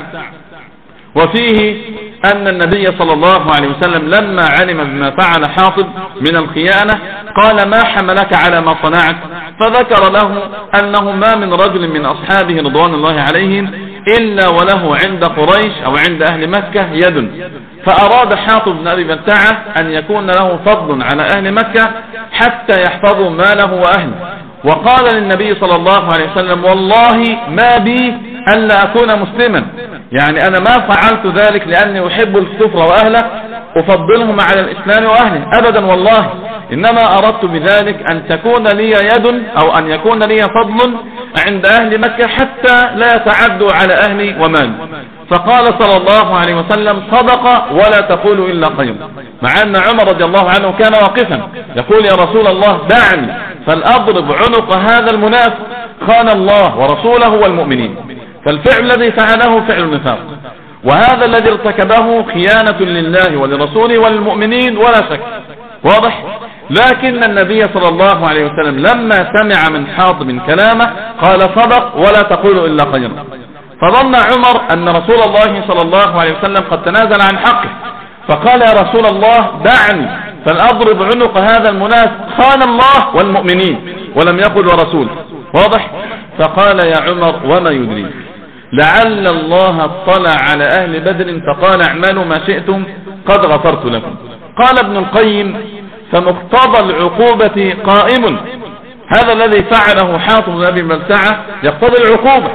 وفيه أن النبي صلى الله عليه وسلم لما علم بما فعل حاطب من الخيانة قال: ما حملك على ما صنعت؟ فذكر له أنه ما من رجل من أصحابه رضوان الله عليهم إلا وله عند قريش أو عند أهل مكة يد، فأراد حاطب بن أبي بلتعة أن يكون له فضل على أهل مكة حتى يحفظوا ماله وأهله، وقال للنبي صلى الله عليه وسلم: والله ما بي ألا أكون مسلما، يعني أنا ما فعلت ذلك لأني أحب الكفر وأهله أفضلهم على الإسلام وأهله أبدا، والله إنما أردت بذلك أن تكون لي يد أو أن يكون لي فضل عند أهل مكة حتى لا يتعدوا على أهلي ومالي. فقال صلى الله عليه وسلم: صدق ولا تقولوا إلا خير، مع أن عمر رضي الله عنه كان واقفا يقول: يا رسول الله دعني فلأضرب عنق هذا المنافق، خان الله ورسوله والمؤمنين. فالفعل الذي فعله فعل النفاق، وهذا الذي ارتكبه خيانة لله ولرسوله والمؤمنين ولا شك. واضح؟ لكن النبي صلى الله عليه وسلم لما سمع من حاطب كلامه قال: صدق ولا تقول إلا خيرا. فظن عمر أن رسول الله صلى الله عليه وسلم قد تنازل عن حقه، فقال: يا رسول الله دعني فلأضرب عنق هذا المنافق، خان الله والمؤمنين، ولم يقل ورسوله. واضح؟ فقال: يا عمر وما يدريك لعل الله اطلع على أهل بدر فقال: اعملوا ما شئتم قد غفرت لكم. قال ابن القيم: فمقتضى العقوبة قائم، هذا الذي فعله حاطب بن أبي بلتعة يقتضي العقوبة،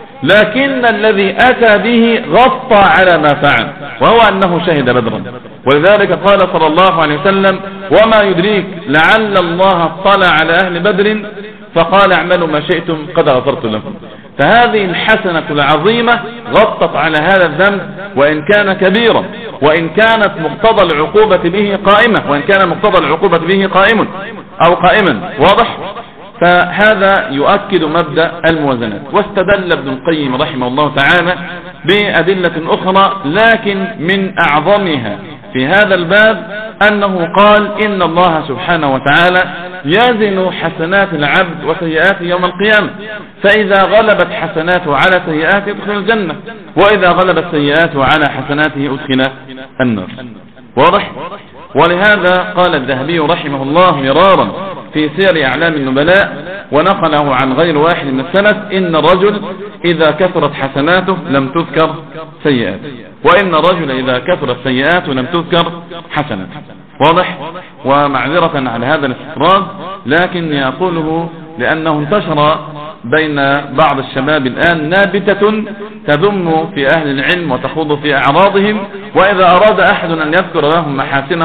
لكن الذي أتى به غطى على ما فعل، وهو أنه شهد بدرا. ولذلك قال صلى الله عليه وسلم: وما يدريك لعل الله اطلع على أهل بدر فقال: اعملوا ما شئتم قد غفرت لكم. فهذه الحسنة العظيمة غطت على هذا الذنب، وإن كان كبيرا، وإن كانت مقتضى العقوبة به قائمة، وإن كان مقتضى العقوبة به قائم أو قائما. واضح؟ فهذا يؤكد مبدأ الموازنات. واستدل ابن القيم رحمه الله تعالى بأدلة أخرى، لكن من أعظمها في هذا الباب أنه قال: إن الله سبحانه وتعالى يزن حسنات العبد وسيئاته يوم القيامة، فإذا غلبت حسناته على سيئاته ادخل الجنة، وإذا غلبت سيئاته على حسناته ادخل النار. واضح؟ ولهذا قال الذهبي رحمه الله مرارا في سير أعلام النبلاء ونقله عن غير واحد من السلف: إن الرجل إذا كثرت حسناته لم تذكر سيئاته، وإن الرجل إذا كثرت سيئاته لم تذكر حسناته. واضح؟ ومعذرة على هذا الاستطراد، لكن يقوله لأنه انتشر بين بعض الشباب الآن نابتة تذم في أهل العلم وتخوض في أعراضهم، وإذا أراد أحد أن يذكر لهم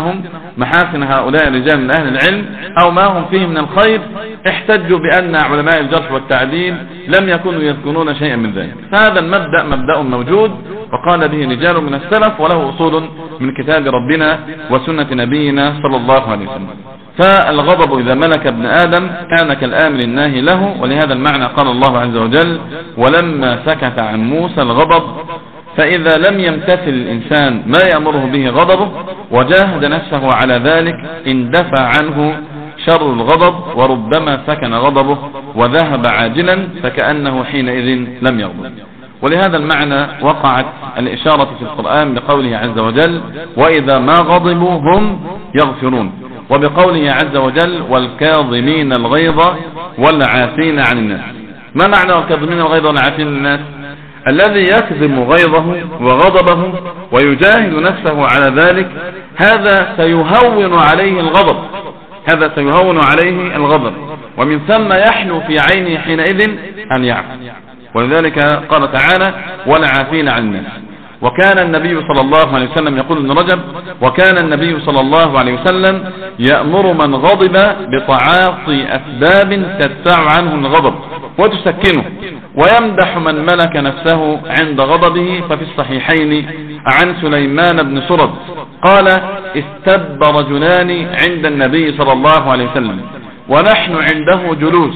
محاسن هؤلاء الرجال من أهل العلم أو ما هم فيه من الخير، احتجوا بأن علماء الجرح والتعديل لم يكونوا يذكرون شيئا من ذلك. فهذا المبدأ مبدأ موجود وقال به رجال من السلف، وله أصول من كتاب ربنا وسنة نبينا صلى الله عليه وسلم. فالغضب إذا ملك ابن آدم كان كالآمر الناهي له، ولهذا المعنى قال الله عز وجل: ولما سكت عن موسى الغضب. فإذا لم يمتثل الإنسان ما يأمره به غضبه وجاهد نفسه على ذلك اندفع عنه شر الغضب، وربما سكن غضبه وذهب عاجلا فكأنه حينئذ لم يغضب. ولهذا المعنى وقعت الإشارة في القرآن بقوله عز وجل: وإذا ما غضبوا هم يغفرون، وبقوله عز وجل: والكاظمين الغيظ والعافين عن الناس. ما معنى والكاظمين الغيظ والعافين عن الناس؟ الذي يكظم غيظه وغضبه ويجاهد نفسه على ذلك، هذا سيهون عليه الغضب، هذا سيهون عليه الغضب، ومن ثم يحلو في عينه حينئذ أن يعفو. ولذلك قال تعالى والعافين عن الناس. وكان النبي صلى الله عليه وسلم يقول ابن رجب وكان النبي صلى الله عليه وسلم يأمر من غضب بتعاطي أسباب تدفع عنه الغضب وتسكنه، ويمدح من ملك نفسه عند غضبه. ففي الصحيحين عن سليمان بن سرد قال استب رجلان عند النبي صلى الله عليه وسلم ونحن عنده جلوس،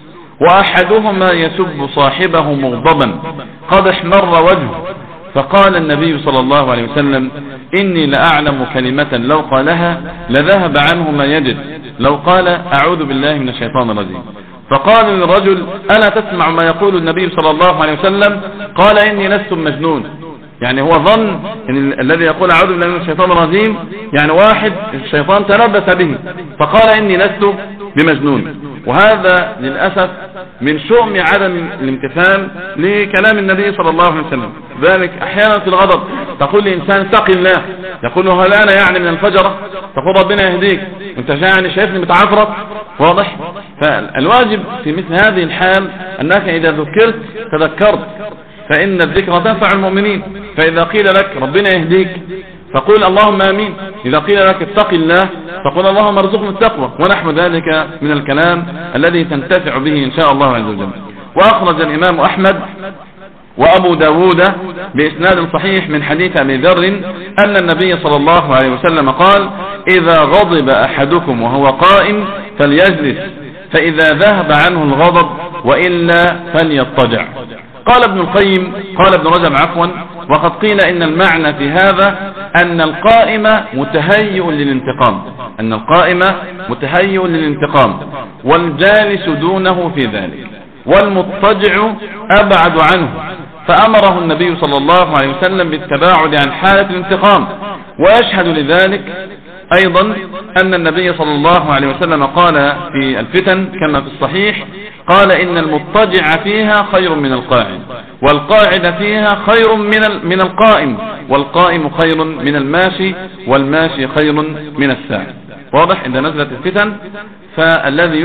وأحدهما يسب صاحبه مغضبا قد احمر وجهه، فقال النبي صلى الله عليه وسلم إني لأعلم كلمة لو قالها لذهب عنه ما يجد، لو قال أعوذ بالله من الشيطان الرجيم. فقال للرجل ألا تسمع ما يقول النبي صلى الله عليه وسلم؟ قال إني لست مجنون. يعني هو ظن إن الذي يقول أعوذ بالله من الشيطان الرجيم يعني واحد الشيطان تلبس به، فقال إني لست بمجنون. وهذا للأسف من شؤم عدم الامتثال لكلام النبي صلى الله عليه وسلم. ذلك أحيانا في الغضب تقول لإنسان اتق الله، يقول له هل أنا يعني من الفجرة؟ تقول ربنا يهديك وانت يعني شايفني متعفرت. واضح؟ فالواجب في مثل هذه الحال أنك إذا ذكرت تذكرت، فإن الذكر تنفع المؤمنين. فإذا قيل لك ربنا يهديك فقول اللهم آمين، إذا قيل لك اتق الله فقول اللهم ارزقنا التقوى، ونحو ذلك من الكلام الذي تنتفع به إن شاء الله عز وجل. وأخرج الإمام أحمد وأبو داود بإسناد صحيح من حديث أبي ذر أن النبي صلى الله عليه وسلم قال إذا غضب أحدكم وهو قائم فليجلس، فإذا ذهب عنه الغضب وإلا فليضطجع. قال ابن القيم قال ابن رجب عفوا وقد قيل إن المعنى في هذا أن القائم متهيئ للانتقام، أن القائم متهيئ للانتقام والجالس دونه في ذلك، والمضطجع أبعد عنه. فأمره النبي صلى الله عليه وسلم بالتباعد عن حالة الانتقام. ويشهد لذلك أيضا أن النبي صلى الله عليه وسلم قال في الفتن كما في الصحيح قال إن المضطجع فيها خير من القاعد، والقاعد فيها خير من القائم، والقائم خير من الماشي، والماشي خير من الساعي. واضح؟ إذا نزلت الفتن فالذي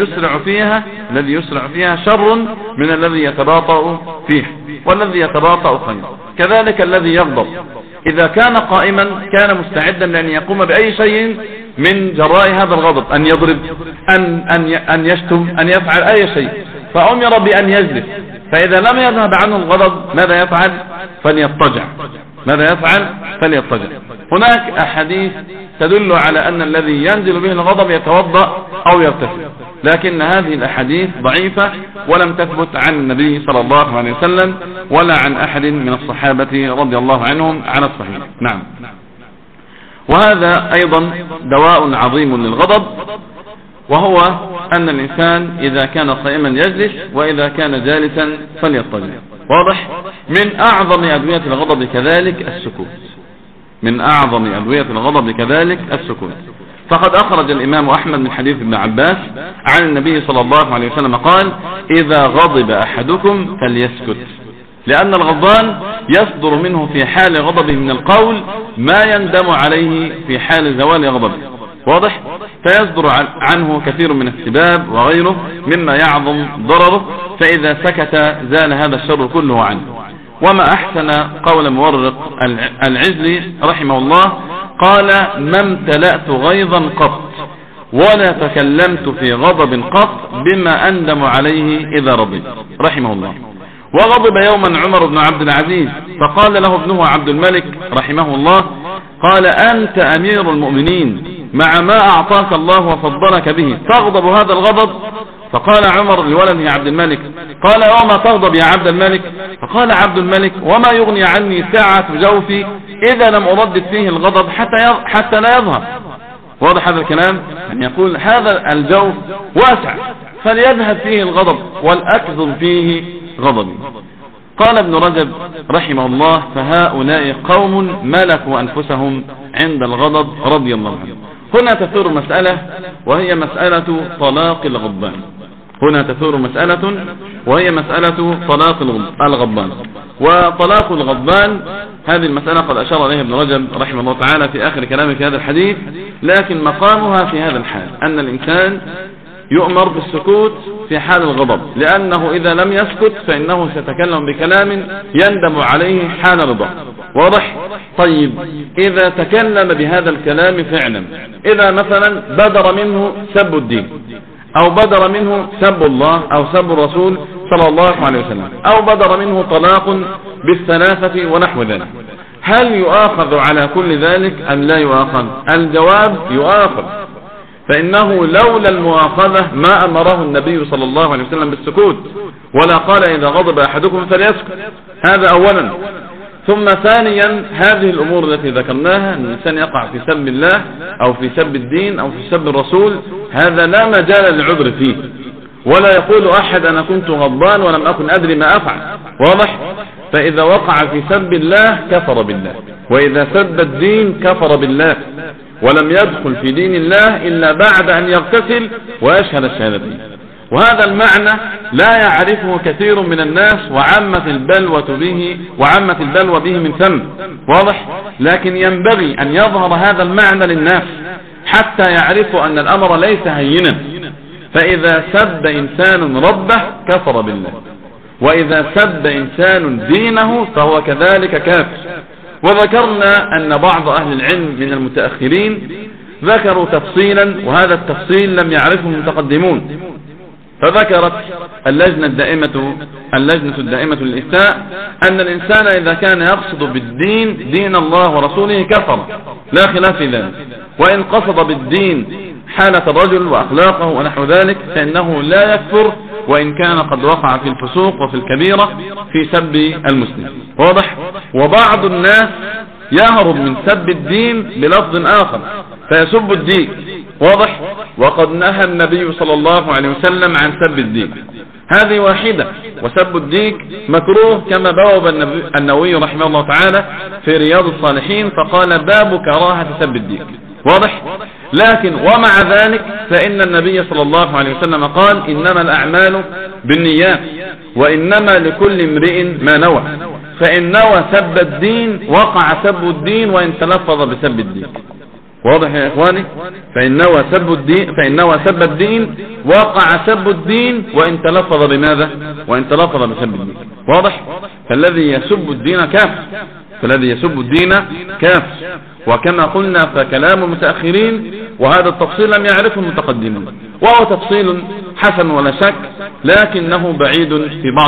يسرع فيها شر من الذي يتباطأ فيه، والذي يتباطأ خير. كذلك الذي يغضب إذا كان قائما كان مستعدا لأن يقوم بأي شيء من جراء هذا الغضب، أن يضرب، أن يشتم، أن يفعل أي شيء، فأمر بأن يجلس. فإذا لم يذهب عنه الغضب ماذا يفعل؟ فليضطجع. ماذا يفعل؟ فليضطجع. هناك أحاديث تدل على أن الذي ينزل به الغضب يتوضأ أو يغتسل، لكن هذه الأحاديث ضعيفة ولم تثبت عن النبي صلى الله عليه وسلم ولا عن أحد من الصحابة رضي الله عنهم على الصحيح. نعم. وهذا أيضا دواء عظيم للغضب، وهو أن الإنسان إذا كان قائما يجلس، وإذا كان جالسا فليضطجع. واضح؟ من أعظم أدوية الغضب كذلك السكوت، من أعظم أدوية الغضب كذلك السكوت. فقد أخرج الإمام أحمد من حديث ابن عباس عن النبي صلى الله عليه وسلم قال إذا غضب أحدكم فليسكت، لأن الغضبان يصدر منه في حال غضبه من القول ما يندم عليه في حال زوال غضبه. واضح؟ فيصدر عنه كثير من السباب وغيره مما يعظم ضرره، فإذا سكت زال هذا الشر كله عنه. وما أحسن قول مورق العزلي رحمه الله قال ما امتلأت غيظا قط ولا تكلمت في غضب قط بما أندم عليه إذا رضي، رحمه الله. وغضب يوما عمر بن عبد العزيز فقال له ابنه عبد الملك رحمه الله قال أنت أمير المؤمنين مع ما أعطاك الله وفضلك به تغضب هذا الغضب؟ فقال عمر لولده عبد الملك قال وما تغضب يا عبد الملك؟ فقال عبد الملك وما يغني عني ساعة جوفي إذا لم أردد فيه الغضب حتى لا يظهر. واضح هذا الكلام؟ يعني يقول هذا الجوف واسع فليذهب فيه الغضب والأكظم فيه غضبي. قال ابن رجب رحمه الله فهؤلاء قوم ملكوا أنفسهم عند الغضب رضي الله عنه. هنا تثور مسألة وهي مسألة طلاق الغضبان. هنا تثور مسألة وهي مسألة طلاق الغضبان. وطلاق الغضبان هذه المسألة قد أشار إليها ابن رجب رحمه الله تعالى في آخر كلامه في هذا الحديث، لكن مقامها في هذا الحال أن الإنسان يؤمر بالسكوت في حال الغضب، لأنه إذا لم يسكت فإنه سيتكلم بكلام يندم عليه حال رضا. واضح؟ طيب إذا تكلم بهذا الكلام فعلا، إذا مثلا بدر منه سب الدين، أو بدر منه سب الله أو سب الرسول صلى الله عليه وسلم، أو بدر منه طلاق بالثلاثة ونحو ذلك، هل يؤاخذ على كل ذلك أم لا يؤاخذ؟ الجواب يؤاخذ، فإنه لولا المؤاخذة ما أمره النبي صلى الله عليه وسلم بالسكوت، ولا قال إذا غضب أحدكم فليسكت. هذا أولا. ثم ثانيا، هذه الأمور التي ذكرناها، أن الإنسان يقع في سب الله أو في سب الدين أو في سب الرسول، هذا لا مجال للعذر فيه، ولا يقول أحد أنا كنت غضبان ولم أكن أدري ما أفعل. واضح؟ فإذا وقع في سب الله كفر بالله، وإذا سب الدين كفر بالله، ولم يدخل في دين الله إلا بعد أن يغتسل ويشهد الشهادتين. وهذا المعنى لا يعرفه كثير من الناس، وعمت البلوى به من ثم. واضح؟ لكن ينبغي أن يظهر هذا المعنى للناس حتى يعرفوا أن الأمر ليس هينا. فإذا سب إنسان ربه كفر بالله، وإذا سب إنسان دينه فهو كذلك كافر. وذكرنا أن بعض أهل العلم من المتأخرين ذكروا تفصيلا، وهذا التفصيل لم يعرفه المتقدمون. فذكرت اللجنة الدائمة للإفتاء أن الإنسان إذا كان يقصد بالدين دين الله ورسوله كفر، لا خلاف في ذلك. وإن قصد بالدين حالة الرجل وأخلاقه ونحو ذلك فإنه لا يكفر، وإن كان قد وقع في الفسوق وفي الكبيرة في سب المسلم. واضح؟ وبعض الناس يهرب من سب الدين بلفظ آخر فيسب الدين. واضح؟ وقد نهى النبي صلى الله عليه وسلم عن سب الدين، هذه واحدة. وسب الديك مكروه كما بوب النووي رحمه الله تعالى في رياض الصالحين فقال باب كراهة سب الديك. واضح؟ لكن ومع ذلك فإن النبي صلى الله عليه وسلم قال إنما الأعمال بالنيات وإنما لكل امرئ ما نوى، فإن نوى سب الدين وقع سب الدين وإن تلفظ بسب الدين. واضح يا إخواني؟ فإن نوى سب الدين وقع سب الدين وإن تلفظ بماذا؟ وإن تلفظ بسب الدين. واضح؟ فالذي يسب الدين كافر. وكما قلنا فكلام المتأخرين وهذا التفصيل لم يعرفه المتقدمون، وهو تفصيل حسن ولا شك، لكنه بعيد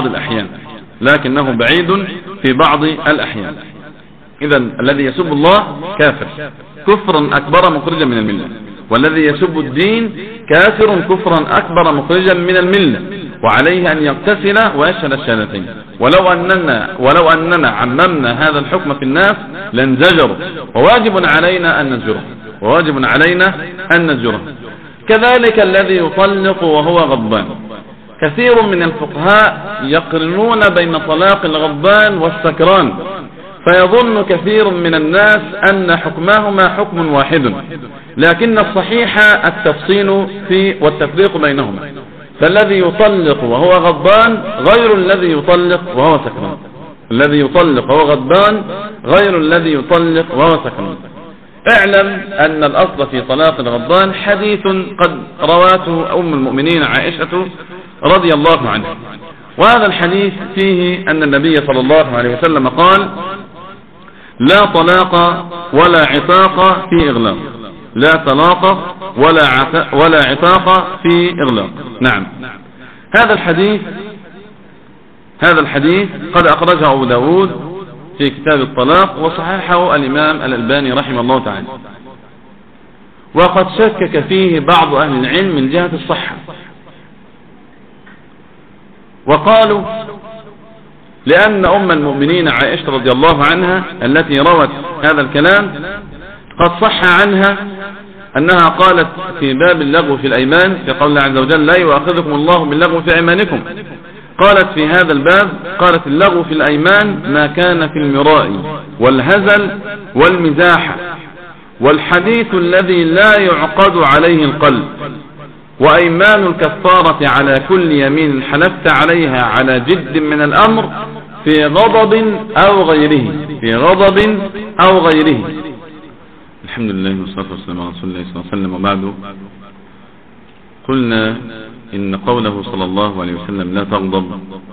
في بعض الأحيان. إذن الذي يسب الله كافر كفرا أكبر مخرجا من الملة، والذي يسب الدين كافر كفرا أكبر مخرجا من الملة، وعليه أن يغتسل ويشهد الشهادتين. ولو أننا عممنا هذا الحكم في الناس لانزجروا، وواجب علينا أن نزجره. كذلك الذي يطلق وهو غضبان، كثير من الفقهاء يقرنون بين طلاق الغضبان والسكران، فيظن كثير من الناس أن حكمهما حكم واحد، لكن الصحيح التفصيل والتفريق بينهما. فالذي يطلق وهو غضبان غير الذي يطلق وهو سكران، الذي يطلق وهو غضبان غير الذي يطلق وهو سكران. اعلم أن الأصل في طلاق الغضبان حديث قد رواته أم المؤمنين عائشة رضي الله عنها، وهذا الحديث فيه أن النبي صلى الله عليه وسلم قال لا طلاق ولا عتاق في إغلاق، لا طلاق ولا عتاق في إغلاق. نعم، هذا الحديث قد أخرجه أبو داود في كتاب الطلاق، وصححه الإمام الألباني رحمه الله تعالى. وقد شكك فيه بعض أهل العلم من جهة الصحة، وقالوا لأن أم المؤمنين عائشة رضي الله عنها التي روت هذا الكلام قد صح عنها أنها قالت في باب اللغو في الأيمان في قول الله عز وجل لا يؤاخذكم الله باللغو في أيمانكم، قالت في هذا الباب قالت اللغو في الأيمان ما كان في المراء والهزل والمزاح والحديث الذي لا يعقد عليه القلب، وأيمان الكفارة على كل يمين حلفت عليها على جد من الأمر في غضب أو غيره. الحمد لله والصلاة والسلام على رسول الله صلى الله عليه وسلم. وبعد، قلنا إن قوله صلى الله عليه وسلم لا تغضب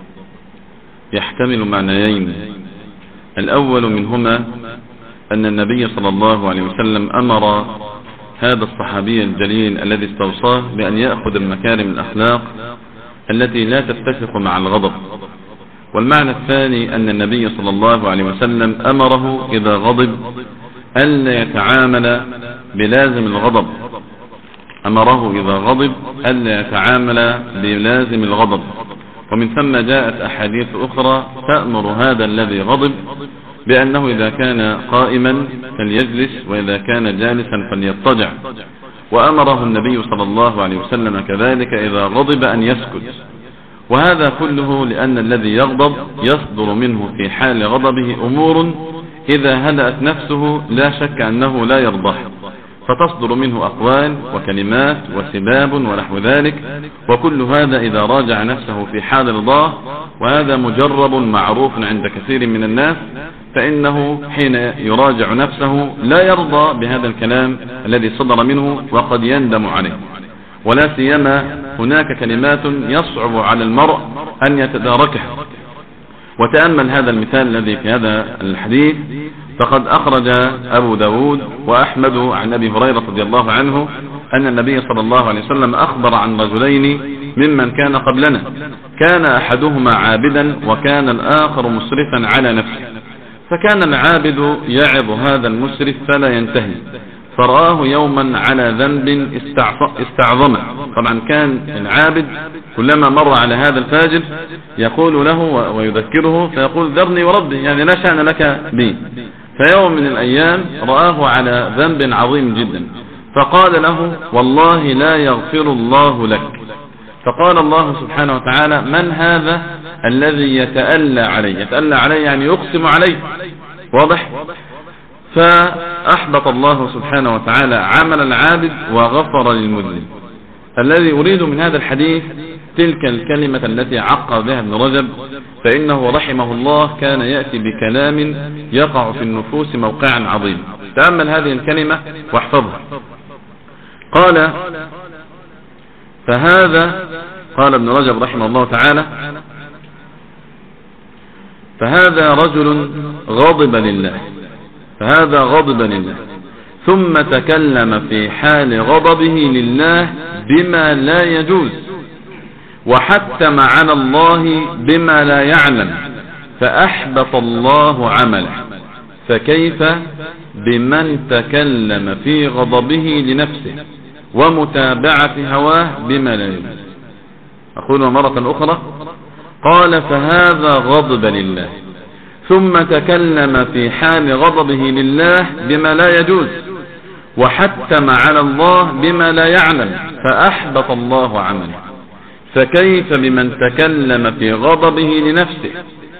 يحتمل معنيين. الأول منهما أن النبي صلى الله عليه وسلم أمر هذا الصحابي الجليل الذي استوصاه بأن يأخذ المكارم الأخلاق التي لا تتفق مع الغضب. والمعنى الثاني أن النبي صلى الله عليه وسلم أمره إذا غضب ألا يتعامل بلازم الغضب، أمره إذا غضب ألا يتعامل بلازم الغضب. ومن ثم جاءت أحاديث أخرى تأمر هذا الذي غضب بأنه إذا كان قائما فليجلس وإذا كان جالسا فليضطجع. وأمره النبي صلى الله عليه وسلم كذلك إذا غضب أن يسكت. وهذا كله لأن الذي يغضب يصدر منه في حال غضبه أمور إذا هدأت نفسه لا شك أنه لا يرضى، فتصدر منه أقوال وكلمات وسباب ونحو ذلك. وكل هذا إذا راجع نفسه في حال رضاه، وهذا مجرب معروف عند كثير من الناس، فإنه حين يراجع نفسه لا يرضى بهذا الكلام الذي صدر منه وقد يندم عليه. ولا سيما هناك كلمات يصعب على المرء أن يتداركها. وتأمل هذا المثال الذي في هذا الحديث، فقد أخرج أبو داود وأحمد عن أبي هريرة رضي الله عنه أن النبي صلى الله عليه وسلم أخبر عن رجلين ممن كان قبلنا، كان أحدهما عابدا وكان الآخر مسرفا على نفسه. فكان العابد يعظ هذا المسرف فلا ينتهي، فرآه يوما على ذنب استعظمه. طبعا كان العابد كلما مر على هذا الفاجر يقول له ويذكره فيقول ذرني وربي، يعني لا شأن لك بي. فيوم من الأيام رآه على ذنب عظيم جدا، فقال له والله لا يغفر الله لك. فقال الله سبحانه وتعالى من هذا الذي يتألى علي؟ يتألى علي يعني يقسم علي، واضح؟ فأحبط الله سبحانه وتعالى عمل العابد وغفر للمذنب. الذي أريد من هذا الحديث تلك الكلمة التي عقب بها ابن رجب، فإنه رحمه الله كان يأتي بكلام يقع في النفوس موقعا عظيم. تأمل هذه الكلمة واحفظها. قال قال ابن رجب رحمه الله تعالى فهذا رجل غضب لله، فهذا غضب لله ثم تكلم في حال غضبه لله بما لا يجوز، وحتم على الله بما لا يعلم، فأحبط الله عمله. فكيف بمن تكلم في غضبه لنفسه ومتابعة هواه بما لا يجوز؟ أقول مرة أخرى، قال فهذا غضب لله ثم تكلم في حال غضبه لله بما لا يجوز، وحتم على الله بما لا يعلم، فأحبط الله عمله. فكيف بمن تكلم في غضبه لنفسه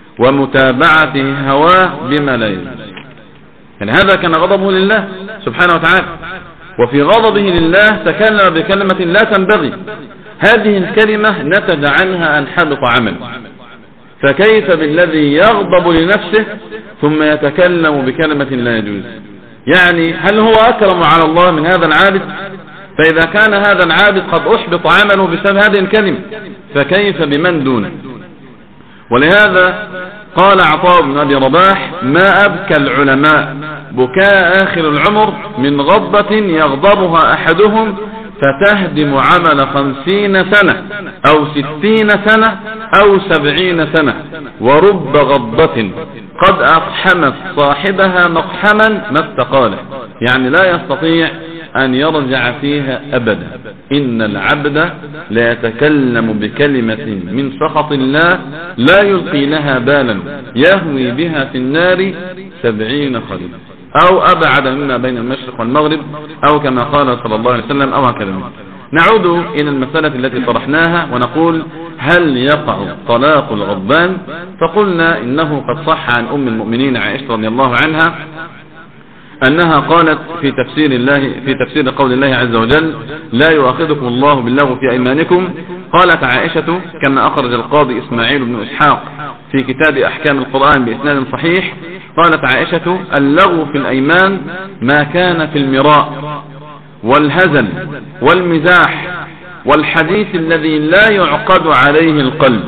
ومتابعته هواه بما لا يجوز؟ يعني هذا كان غضبه لله سبحانه وتعالى، وفي غضبه لله تكلم بكلمة لا تنبغي. هذه الكلمة نتج عنها أن حبط عمله. فكيف بالذي يغضب لنفسه ثم يتكلم بكلمة لا يجوز؟ يعني هل هو أكرم على الله من هذا العابد؟ فإذا كان هذا العابد قد أحبط عمله بسبب هذه الكلمة، فكيف بمن دونه؟ ولهذا قال عطاء بن أبي رباح ما أبكى العلماء بكاء آخر العمر من غضبة يغضبها أحدهم فتهدم عمل 50 سنة أو 60 سنة أو 70 سنة، ورب غضبة قد أقحمت صاحبها مقحما ما استقاله، يعني لا يستطيع أن يرجع فيها أبدا. إن العبد لا يتكلم بكلمة من سخط الله لا يلقي لها بالا يهوي بها في النار 70 خريفا، أو أبعد مما بين المشرق والمغرب، أو كما قال صلى الله عليه وسلم، أو هكذا. نعود إلى المسألة التي طرحناها ونقول هل يقع طلاق الغضبان؟ فقلنا إنه قد صح عن أم المؤمنين عائشة رضي الله عنها أنها قالت في تفسير قول الله عز وجل لا يؤاخذكم الله باللغو في أيمانكم. قالت عائشة كما أخرج القاضي إسماعيل بن إسحاق في كتاب أحكام القرآن بإسناد صحيح، قالت عائشة اللغو في الأيمان ما كان في المراء والهزل والمزاح والحديث الذي لا يعقد عليه القلب،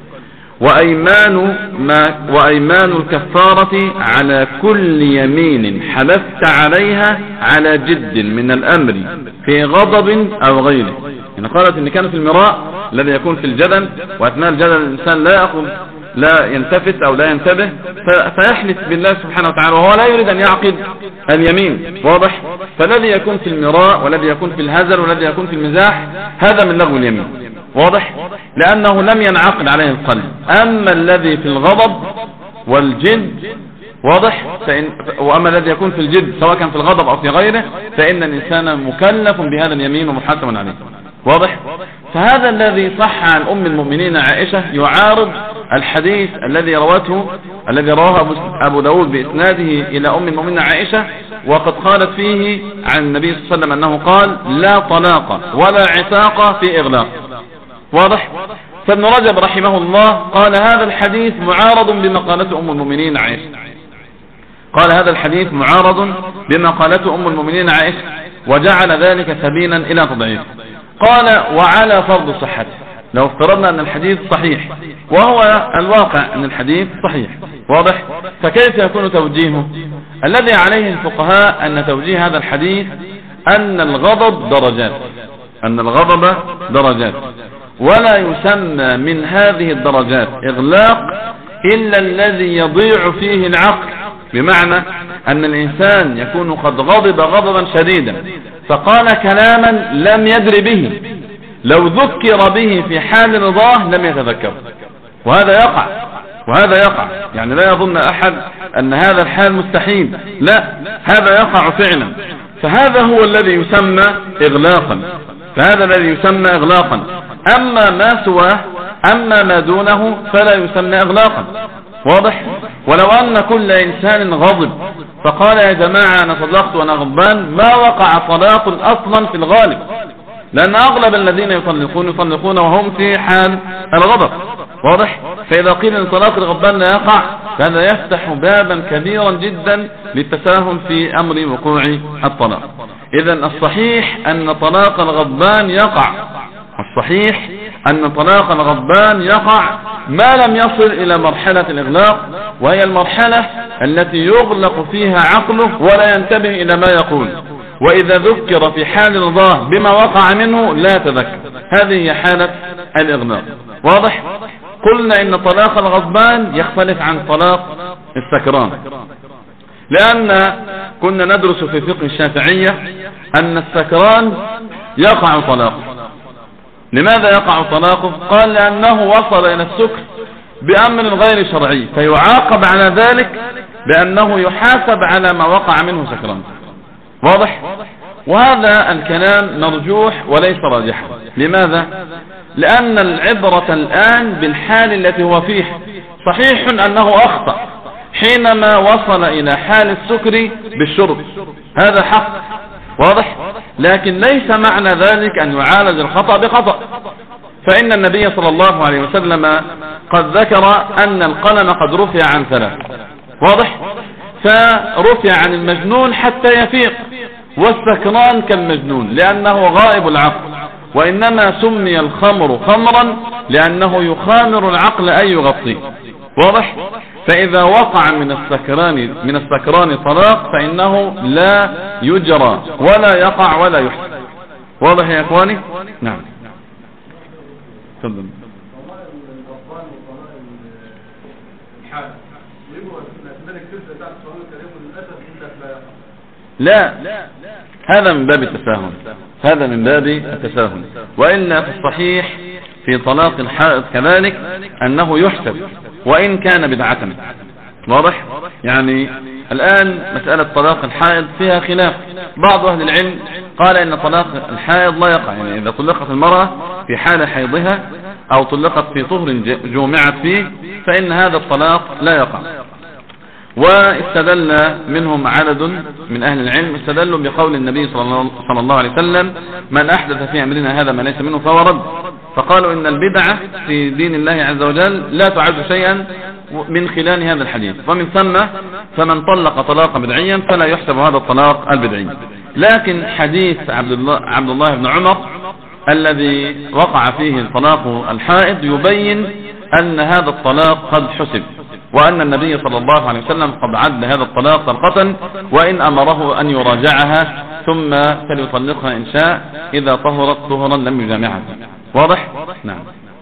وأيمان الكفارة على كل يمين حلفت عليها على جد من الأمر في غضب أو غيره. يعني قالت إن كان في المراء الذي يكون في الجدل، وأثناء الجدل الإنسان لا يلتفت أو لا ينتبه فيحلف بالله سبحانه وتعالى وهو لا يريد أن يعقد اليمين، واضح؟ فالذي يكون في المراء والذي يكون في الهزل والذي يكون في المزاح هذا من لغو اليمين، واضح؟ لأنه لم ينعقد عليه القلب. أما الذي في الغضب والجد، واضح؟ وأما الذي يكون في الجد سواء كان في الغضب أو في غيره فإن الإنسان مكلف بهذا اليمين ومحاسب عليه، واضح؟ فهذا الذي صح عن أم المؤمنين عائشة يعارض الحديث الذي رواه أبو داود بإسناده إلى أم المؤمنين عائشة، وقد قالت فيه عن النبي صلى الله عليه وسلم أنه قال: لا طلاق ولا عتاق في إغلاق، واضح؟ فابن رجب رحمه الله قال: هذا الحديث معارض بما قالته أم المؤمنين عائشة. قال: هذا الحديث معارض بما قالته أم المؤمنين عائشة، وجعل ذلك سبيلا إلى تضعيفه. قال: وعلى فرض صحته، لو افترضنا أن الحديث صحيح، وهو الواقع أن الحديث صحيح، واضح؟ فكيف يكون توجيهه؟ الذي عليه الفقهاء أن توجيه هذا الحديث أن الغضب درجات، ولا يسمى من هذه الدرجات إغلاق إلا الذي يضيع فيه العقل، بمعنى أن الإنسان يكون قد غضب غضبا شديدا فقال كلاما لم يدر به، لو ذكر به في حال رضاه لم يتذكر، وهذا يقع يعني لا يظن أحد أن هذا الحال مستحيل، لا، هذا يقع فعلا. فهذا هو الذي يسمى إغلاقا، أما ما سواه، أما ما دونه فلا يسمى إغلاقا، واضح؟ ولو أن كل إنسان غضب فقال: يا جماعة أنا طلقت وأنا غضبان، ما وقع طلاق أصلا في الغالب، لأن أغلب الذين يطلقون وهم في حال الغضب، واضح؟ فإذا قيل أن طلاق الغضبان لا يقع فهذا يفتح بابا كبيرا جدا للتساهل في أمر وقوع الطلاق. إذن الصحيح أن طلاق الغضبان يقع، ما لم يصل إلى مرحلة الإغلاق، وهي المرحلة التي يغلق فيها عقله ولا ينتبه إلى ما يقول، وإذا ذكر في حال رضاه بما وقع منه لا تذكر، هذه هي حالة الإغلاق، واضح؟ قلنا إن طلاق الغضبان يختلف عن طلاق السكران، لأن كنا ندرس في فقه الشافعية أن السكران يقع طلاقه. لماذا يقع طلاقه؟ قال: لأنه وصل إلى السكر بأمر غير شرعي فيعاقب على ذلك بأنه يحاسب على ما وقع منه سكران، واضح؟ وهذا الكلام مرجوح وليس راجحا. لماذا؟ لأن العبرة الآن بالحال التي هو فيه. صحيح أنه أخطأ حينما وصل إلى حال السكر بالشرب، هذا حق، واضح؟ لكن ليس معنى ذلك أن يعالج الخطأ بخطأ، فإن النبي صلى الله عليه وسلم قد ذكر أن القلم قد رفع عن 3، واضح؟ فرفع عن المجنون حتى يفيق، والسكران كالمجنون لأنه غائب العقل، وإنما سمي الخمر خمرا لأنه يخامر العقل أي يغطيه، واضح؟ فإذا وقع من السكران طلاق فإنه لا يجرى ولا يقع ولا يحسن، واضح يا إخواني؟ نعم. تفضل. لا، هذا من باب التساهل، وإلا في الصحيح في طلاق الحائض كذلك أنه يحسب وإن كان بدعة، واضح؟ يعني الآن مسألة طلاق الحائض فيها خلاف، بعض أهل العلم قال إن طلاق الحائض لا يقع، يعني إذا طلقت المرأة في حال حيضها أو طلقت في طهر جومعت فيه فإن هذا الطلاق لا يقع. واستدل منهم عدد من أهل العلم استدلوا بقول النبي صلى الله عليه وسلم: من أحدث في أمرنا هذا ما ليس منه فهو رد. فقالوا إن البدعة في دين الله عز وجل لا تعد شيئا من خلال هذا الحديث، ومن ثم فمن طلق طلاقا بدعيا فلا يحسب هذا الطلاق البدعي. لكن حديث عبد الله بن عمر الذي وقع فيه طلاق الحائض يبين أن هذا الطلاق قد حسب، وأن النبي صلى الله عليه وسلم قد عد هذا الطلاق طلقة، وإن أمره أن يراجعها ثم فليطلقها إن شاء إذا طهرت طهرا لم يجامعها. واضح؟ نعم.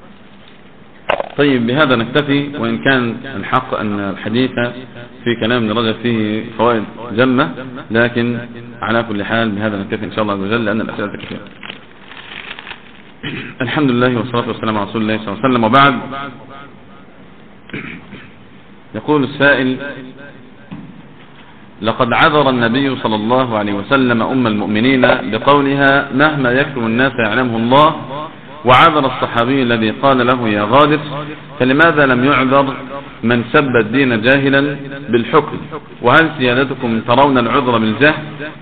طيب بهذا نكتفي، وإن كان الحق أن الحديث في كلام ابن رجب فيه فوائد جمة، لكن على كل حال بهذا نكتفي إن شاء الله عز وجل لأن الأسئلة كثيرة. الحمد لله والصلاة والسلام على رسول الله صلى الله عليه وسلم، وبعد. يقول السائل: لقد عذر النبي صلى الله عليه وسلم أم المؤمنين بقولها مهما يكتم الناس يعلمه الله، وعذر الصحابي الذي قال له يا غادر، فلماذا لم يعذر من سب الدين جاهلا بالحكم؟ وهل سيادتكم ترون العذر بالجهل؟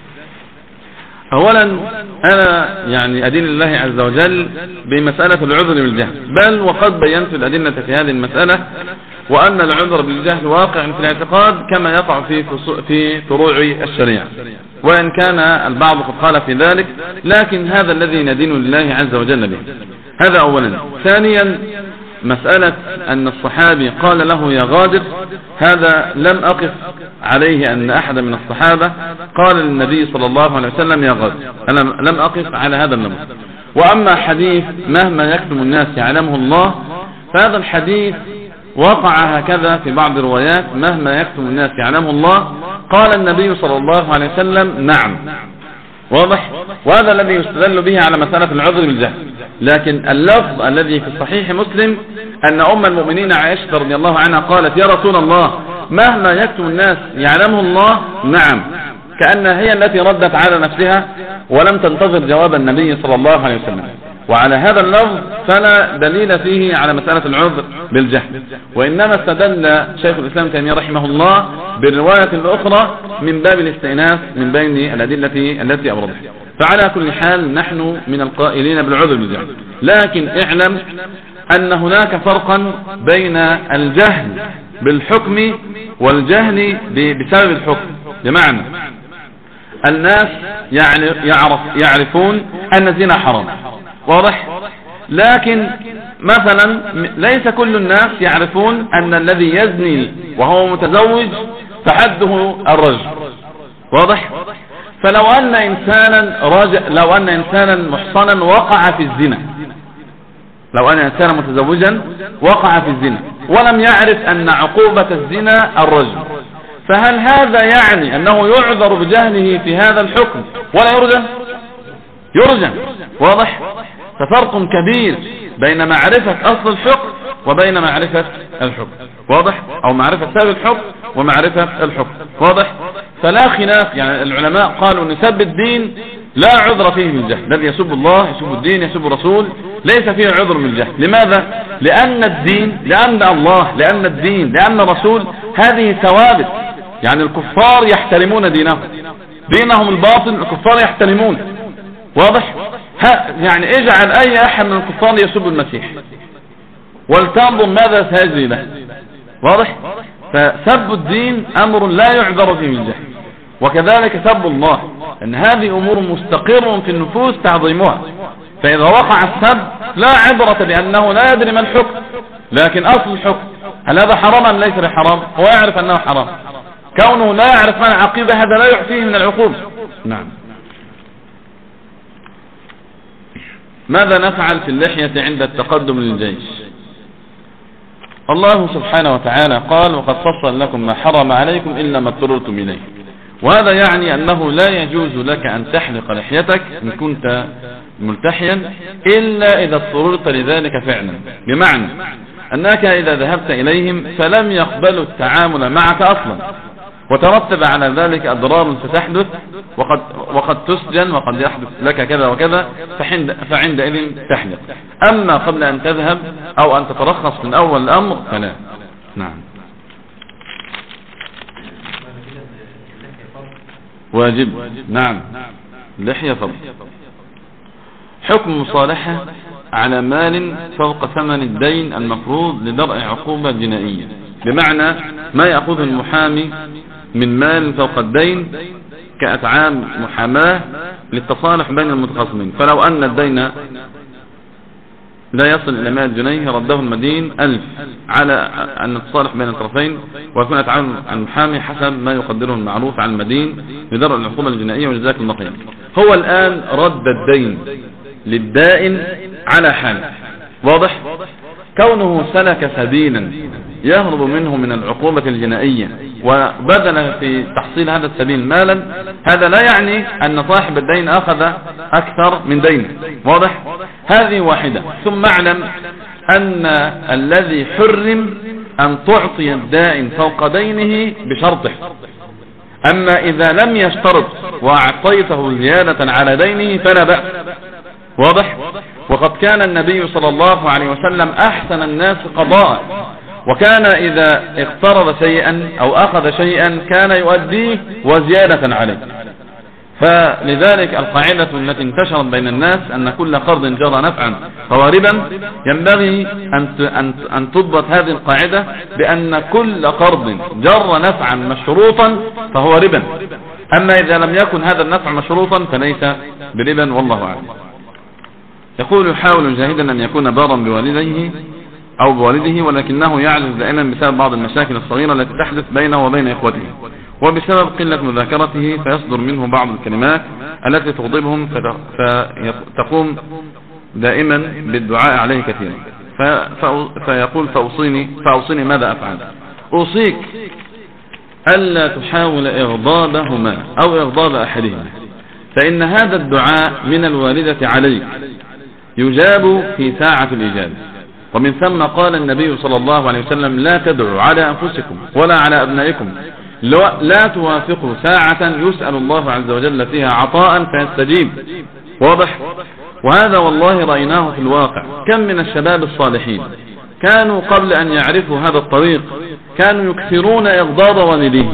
اولا انا يعني ادين الله عز وجل بمسألة العذر بالجهل، بل وقد بينت الادلة في هذه المسألة، وان العذر بالجهل واقع في الاعتقاد كما يقع في فروع الشريعة، وان كان البعض قد قال في ذلك، لكن هذا الذي ندين الله عز وجل به. هذا اولا. ثانيا مسألة ان الصحابي قال له يا غادر، هذا لم اقف عليه ان احد من الصحابة قال للنبي صلى الله عليه وسلم يا غادر، انا لم اقف على هذا النمط. واما حديث مهما يكتم الناس يعلمه الله، فهذا الحديث وقع هكذا في بعض الروايات مهما يكتم الناس يعلمه الله، قال النبي صلى الله عليه وسلم نعم. واضح؟ وهذا الذي يستدل به على مسألة العذر بالجهل. لكن اللفظ الذي في صحيح مسلم أن أم المؤمنين عائشة رضي الله عنها قالت يا رسول الله مهما يكتم الناس يعلمه الله نعم، كأنها هي التي ردت على نفسها ولم تنتظر جواب النبي صلى الله عليه وسلم. وعلى هذا اللفظ فلا دليل فيه على مسألة العذر بالجهل، وإنما استدل شيخ الإسلام تيمية رحمه الله بالرواية الأخرى من باب الاستئناس من بين الأدلة التي أوردها. فعلى كل حال نحن من القائلين بالعذر بالجهل، لكن اعلم أن هناك فرقا بين الجهل بالحكم والجهل بسبب الحكم. بمعنى الناس يعرفون أن الزنا حرام، واضح؟ لكن مثلا ليس كل الناس يعرفون أن الذي يزني وهو متزوج فحده الرجم، واضح؟ فلو أن إنسانا محصنا وقع في الزنا، لو أن إنسانا متزوجا وقع في الزنا ولم يعرف أن عقوبة الزنا الرجم، فهل هذا يعني أنه يعذر بجهله في هذا الحكم ولا يرجم؟ يرجم، واضح؟ ففرق كبير بين معرفة أصل الحكم وبين معرفة الحكم، واضح؟ أو معرفة سبب الحكم ومعرفة الحكم، واضح؟ فلا خلاف. يعني العلماء قالوا أن سب الدين لا عذر فيه بالجهل، الذي يسب الله يسب الدين يسب الرسول ليس فيه عذر بالجهل. لماذا؟ لأن الدين، لأن الله، لأن الدين، لأن الرسول هذه ثوابت. يعني الكفار يحترمون دينهم الباطل، الكفار يحترمون، واضح؟ يعني اجعل اي احد من الكفار يسب المسيح ولتنظر ماذا سيجري له، واضح؟ فسب الدين امر لا يعذر فيه الجهل، وكذلك سب الله، ان هذه امور مستقر في النفوس تعظيمها. فاذا وقع السب لا عبرة لانه لا يدري ما الحكم، لكن اصل الحكم هل هذا حرام ام ليس بحرام؟ هو يعرف انه حرام، كونه لا يعرف ما العقيدة هذا لا يعفيه من العقوبة. نعم. ماذا نفعل في اللحية عند التقدم للجيش؟ الله سبحانه وتعالى قال وقد فصل لكم ما حرم عليكم إلا ما اضطررتم إليه، وهذا يعني أنه لا يجوز لك أن تحلق لحيتك إن كنت ملتحيا إلا إذا اضطررت لذلك فعلا، بمعنى أنك إذا ذهبت إليهم فلم يقبلوا التعامل معك أصلا، وترتب على ذلك أضرار ستحدث، وقد تسجن، وقد يحدث لك كذا وكذا، فعندئذ تحلق. أما قبل أن تذهب أو أن تترخص من أول الأمر فلا. نعم. واجب. نعم، اللحية فرض. حكم مصالحة على مال فوق ثمن الدين المفروض لدرء عقوبة جنائية، بمعنى ما يأخذه المحامي من مال فوق الدين كأتعاب محاماة للتصالح بين المتخاصمين. فلو أن الدين لا يصل إلى 100 جنيه رده المدين 1000 على أن نتصالح بين الطرفين، ويكون أتعاب المحامي حسب ما يقدره المعروف عن المدين لدرء العقوبة الجنائية وجزاك الله خير. هو الآن رد الدين للدائن على حاله، واضح؟ كونه سلك سبيلا يهرب منه من العقوبة الجنائية وبذل في تحصيل هذا السبيل مالا، هذا لا يعني أن صاحب الدين أخذ أكثر من دينه، واضح؟ هذه واحدة. ثم اعلم أن الذي حرم أن تعطي الدائن فوق دينه بشرطه، أما إذا لم يشترط وأعطيته زيادة على دينه فلا بأس، واضح؟ وقد كان النبي صلى الله عليه وسلم أحسن الناس قضاء، وكان إذا اقترض شيئا أو أخذ شيئا كان يؤديه وزيادة عليه. فلذلك القاعدة التي انتشرت بين الناس أن كل قرض جرى نفعا فهو ربا، ينبغي أن تضبط هذه القاعدة بأن كل قرض جرى نفعا مشروطا فهو ربا، أما إذا لم يكن هذا النفع مشروطا فليس بربا، والله أعلم. يقول يحاول جاهدا أن يكون بارا بوالديه أو بوالده، ولكنه يعجز دائما بسبب بعض المشاكل الصغيرة التي تحدث بينه وبين إخوته، وبسبب قلة مذاكرته فيصدر منه بعض الكلمات التي تغضبهم، فتقوم دائما بالدعاء عليه كثيرا. فيقول فأوصيني ماذا أفعل؟ أوصيك ألا تحاول إغضابهما أو إغضاب أحدهما، فإن هذا الدعاء من الوالدة عليك يجاب في ساعة الإجابة، ومن ثم قال النبي صلى الله عليه وسلم لا تدعوا على أنفسكم ولا على أبنائكم، لا توافقوا ساعة يسأل الله عز وجل فيها عطاء فيستجيب، واضح؟ وهذا والله رأيناه في الواقع. كم من الشباب الصالحين كانوا قبل أن يعرفوا هذا الطريق كانوا يكثرون إغضاض والديه،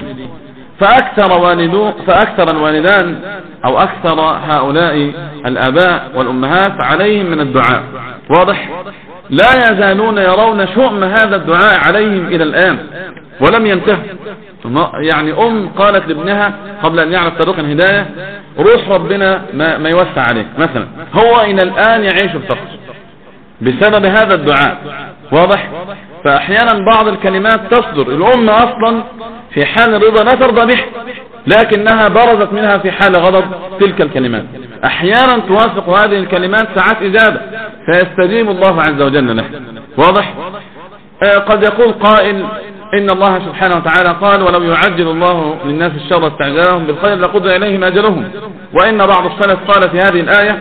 فأكثر الوالدان أو أكثر هؤلاء الآباء والأمهات عليهم من الدعاء، واضح؟ لا يزالون يرون شؤم هذا الدعاء عليهم إلى الآن ولم ينتهي. يعني قالت لابنها قبل أن يعرف طريق الهداية روح ربنا ما يوسع عليك مثلا، هو إلى الآن يعيش الفقر بسبب هذا الدعاء، واضح؟ فأحيانا بعض الكلمات تصدر الأم أصلا في حال رضا لا ترضى به، لكنها برزت منها في حال غضب تلك الكلمات، أحيانا توافق هذه الكلمات ساعات إجابة فيستجيب الله عز وجل له، واضح؟ قد يقول قائل إن الله سبحانه وتعالى قال ولو يعجل الله للناس الشر استعجالهم بالخير لقضي إليهم أجلهم، وإن بعض السلف قال في هذه الآية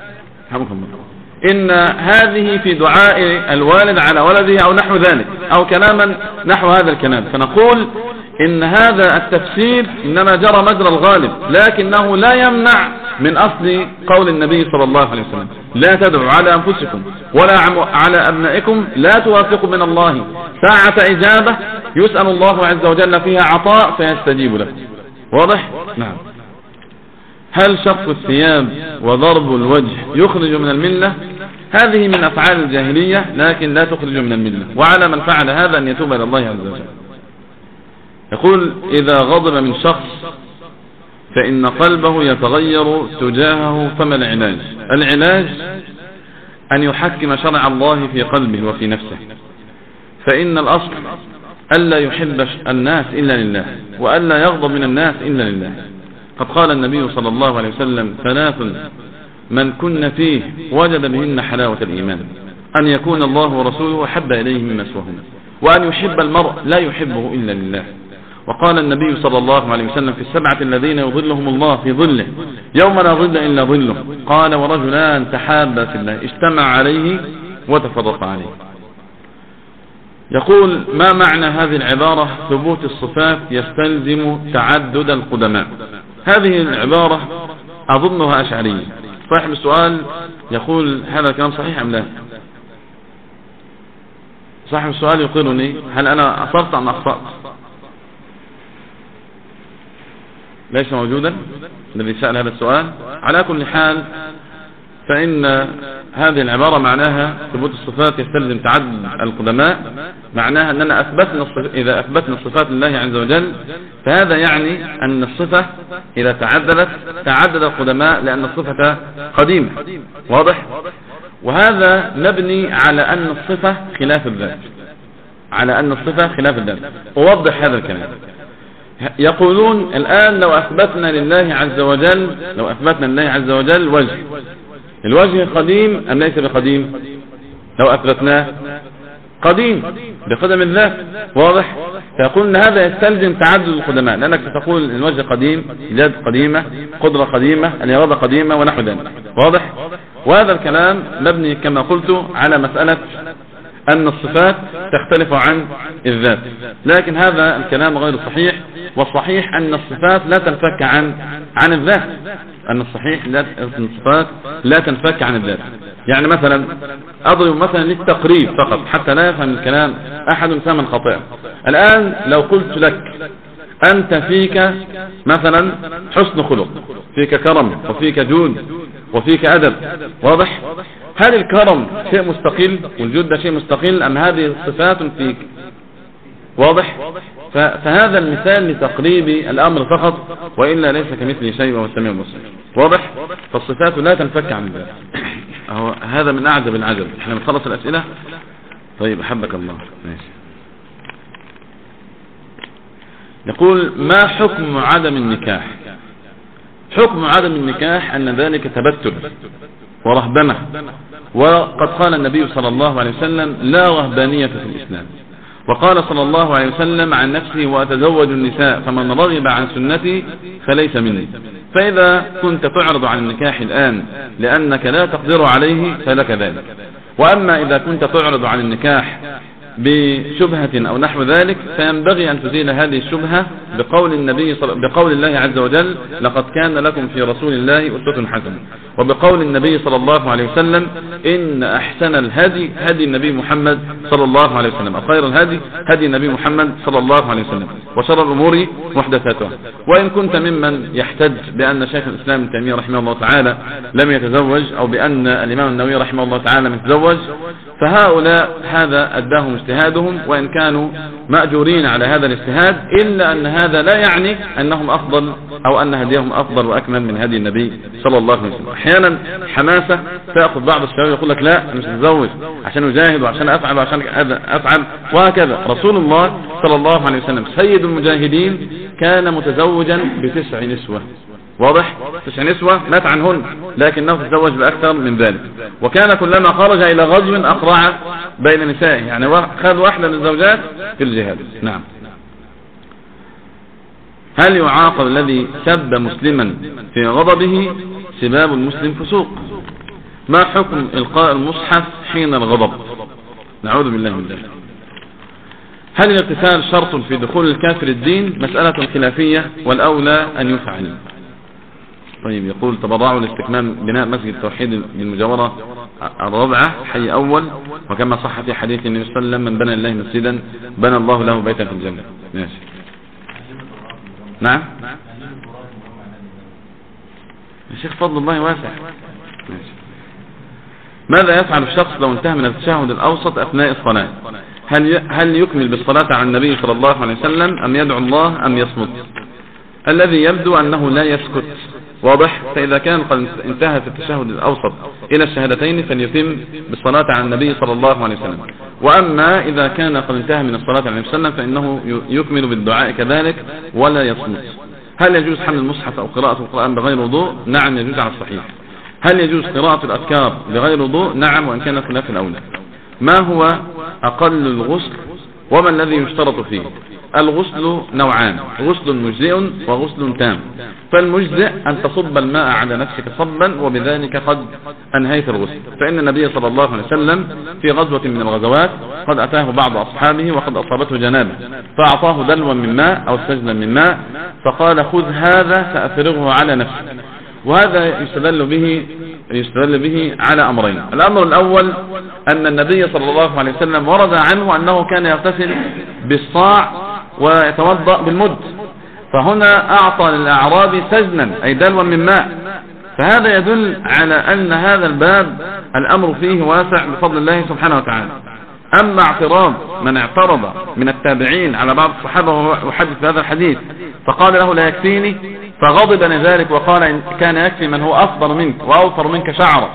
إن هذه في دعاء الوالد على ولده أو نحو ذلك أو كلاما نحو هذا الكلام. فنقول إن هذا التفسير إنما جرى مجرى الغالب، لكنه لا يمنع من أصل قول النبي صلى الله عليه وسلم لا تدعوا على أنفسكم ولا على أبنائكم، لا توافقوا من الله ساعة إجابة يسأل الله عز وجل فيها عطاء فيستجيب له، واضح؟ نعم. هل شق الثياب وضرب الوجه يخرج من الملة؟ هذه من أفعال الجاهلية لكن لا تخرج من الملة، وعلى من فعل هذا أن يتوب إلى الله عز وجل. يقول إذا غضب من شخص فإن قلبه يتغير تجاهه، فما العلاج؟ العلاج أن يحكم شرع الله في قلبه وفي نفسه، فإن الأصل ألا يحب الناس إلا لله وألا يغضب من الناس إلا لله. قد قال النبي صلى الله عليه وسلم ثلاث من كن فيه وجد بهن حلاوة الإيمان، أن يكون الله ورسوله أحب إليه مما سواهما، وأن يحب المرء لا يحبه إلا لله. وقال النبي صلى الله عليه وسلم في السبعة الذين يظلهم الله في ظله يوم لا ظل إلا ظله، قال ورجلان تحابا في الله اجتمع عليه وتفرق عليه. يقول ما معنى هذه العبارة ثبوت الصفات يستلزم تعدد القدماء؟ هذه العبارة أظنها أشعرية. صاحب السؤال يقول هذا الكلام صحيح أم لا؟ صاحب السؤال يقولني هل أنا أصبت أم أخطأت؟ ليس موجودا الذي سأل هذا السؤال. على كل حال فإن هذه العبارة معناها ثبوت الصفات يستلزم تعدد القدماء، معناها أننا إذا أثبتنا الصفات لله عز وجل فهذا يعني أن الصفة إذا تعدد القدماء لأن الصفة قديمة. واضح؟ وهذا مبني على أن الصفة خلاف الذات، على أن الصفة خلاف الذات. أوضح هذا الكلام. يقولون الآن لو أثبتنا لله عز وجل وجه، الوجه قديم أم ليس بقديم؟ لو أثبتناه قديم بقدم الذات. واضح؟ فيقول أن هذا يستلزم تعدد القدماء، لأنك ستقول الوجه قديم، اليد قديمة، قدرة قديمة، الإرادة قديمة ونحو ذلك. واضح؟ وهذا الكلام مبني كما قلت على مسألة أن الصفات تختلف عن الذات، لكن هذا الكلام غير صحيح. والصحيح أن الصفات لا تنفك عن الذات، أن الصفات لا تنفك عن الذات. يعني مثلا أضرب مثلا للتقريب فقط حتى لا يفهم الكلام أحد فهما خاطئا. الآن لو قلت لك أنت فيك مثلا حسن خلق، فيك كرم، وفيك جود، وفيك أدب. واضح؟ هل الكرم شيء مستقل والجود ده شيء مستقل أم هذه صفات فيك؟ واضح؟ فهذا المثال لتقريب الأمر فقط، وإلا ليس كمثل شيء وهو السميع البصير. واضح؟ فالصفات لا تنفك عن الذات. هذا من أعجب العجب. احنا بنخلص الأسئلة. طيب أحبك الله. ماشي. يقول ما حكم عدم النكاح؟ حكم عدم النكاح أن ذلك تبتل ورهبنة، وقد قال النبي صلى الله عليه وسلم لا رهبانية في الإسلام، وقال صلى الله عليه وسلم عن نفسه وأتزوج النساء فمن رغب عن سنتي فليس مني. فإذا كنت تعرض عن النكاح الآن لأنك لا تقدر عليه فلك ذلك، وأما إذا كنت تعرض عن النكاح بشبهة أو نحو ذلك فينبغي أن تزيل هذه الشبهة بقول الله عز وجل لقد كان لكم في رسول الله أسوة حسنة، وبقول النبي صلى الله عليه وسلم إن أحسن الهدي هدي النبي محمد صلى الله عليه وسلم، وخير الهدي هدي النبي محمد صلى الله عليه وسلم، وشر الأمور محدثاتها. وإن كنت ممن يحتج بأن شيخ الإسلام ابن تيمية رحمه الله تعالى لم يتزوج، أو بأن الإمام النووي رحمه الله تعالى لم يتزوج، فهؤلاء هذا أداهم اجتهادهم وإن كانوا مأجورين على هذا الاجتهاد، إلا أن هذا لا يعني أنهم أفضل أو أن هديهم أفضل وأكمل من هدي النبي صلى الله عليه وسلم. أحيانا حماسة تأخذ بعض الشباب يقول لك لا مش هتزوج عشان أجاهد وعشان أفعل وعشان أفعل وهكذا. رسول الله صلى الله عليه وسلم سيد المجاهدين كان متزوجا ب9 نسوة. واضح؟ 9 نسوة مات عنهن، لكنه تزوج بأكثر من ذلك، وكان كلما خرج إلى غزو أقرع بين نسائه، يعني خذ واحدة من الزوجات في الجهاد. نعم. هل يعاقب الذي سب مسلما في غضبه؟ سباب المسلم فسوق. ما حكم إلقاء المصحف حين الغضب؟ نعوذ بالله من ذلك. هل الاغتسال شرط في دخول الكافر الدين؟ مسألة خلافية والأولى أن يفعل. طيب يقول تبرعوا لاستكمال بناء مسجد التوحيد بالمجاورة الرابعة حي أول، وكما صح في حديث النبي صلى الله عليه وسلم من بنى لله مسجدا بنى الله له بيتا في الجنة. ماشي. نعم الشيخ فضل الله واسع. ماشي. ماذا يفعل الشخص لو انتهى من التشهد الأوسط أثناء الصلاة؟ هل يكمل بالصلاة على النبي صلى الله عليه وسلم أم يدعو الله أم يصمت؟ الذي يبدو أنه لا يسكت. واضح؟ فإذا كان قد انتهى في التشهد الأوسط إلى الشهادتين فليتم بالصلاة على النبي صلى الله عليه وسلم، وأما إذا كان قد انتهى من الصلاة على النبي صلى الله عليه وسلم فإنه يكمل بالدعاء كذلك ولا يصمت. هل يجوز حمل المصحف أو قراءة القرآن بغير وضوء؟ نعم يجوز على الصحيح. هل يجوز قراءة الأذكار بغير وضوء؟ نعم وإن كان خلاف الأولى. ما هو أقل الغسل وما الذي يشترط فيه؟ الغسل نوعان، غسل مجزئ وغسل تام. فالمجزئ أن تصب الماء على نفسك صبا وبذلك قد أنهيت الغسل، فإن النبي صلى الله عليه وسلم في غزوة من الغزوات قد أتاه بعض أصحابه وقد أصابته جنابه فأعطاه دلوا من ماء أو سجلا من ماء فقال خذ هذا فأفرغه على نفسك. وهذا يستدل به على أمرين. الأمر الأول أن النبي صلى الله عليه وسلم ورد عنه أنه كان يغتسل بالصاع ويتوضأ بالمد، فهنا أعطى للأعرابي سجنا أي دلوا من ماء فهذا يدل على أن هذا الباب الأمر فيه واسع بفضل الله سبحانه وتعالى. أما اعتراض من اعترض من التابعين على بعض الصحابة وهو يحدث بهذا الحديث فقال له لا يكفيني، فغضب لذلك وقال إن كان يكفي من هو أفضل منك وأوفر منك شعرا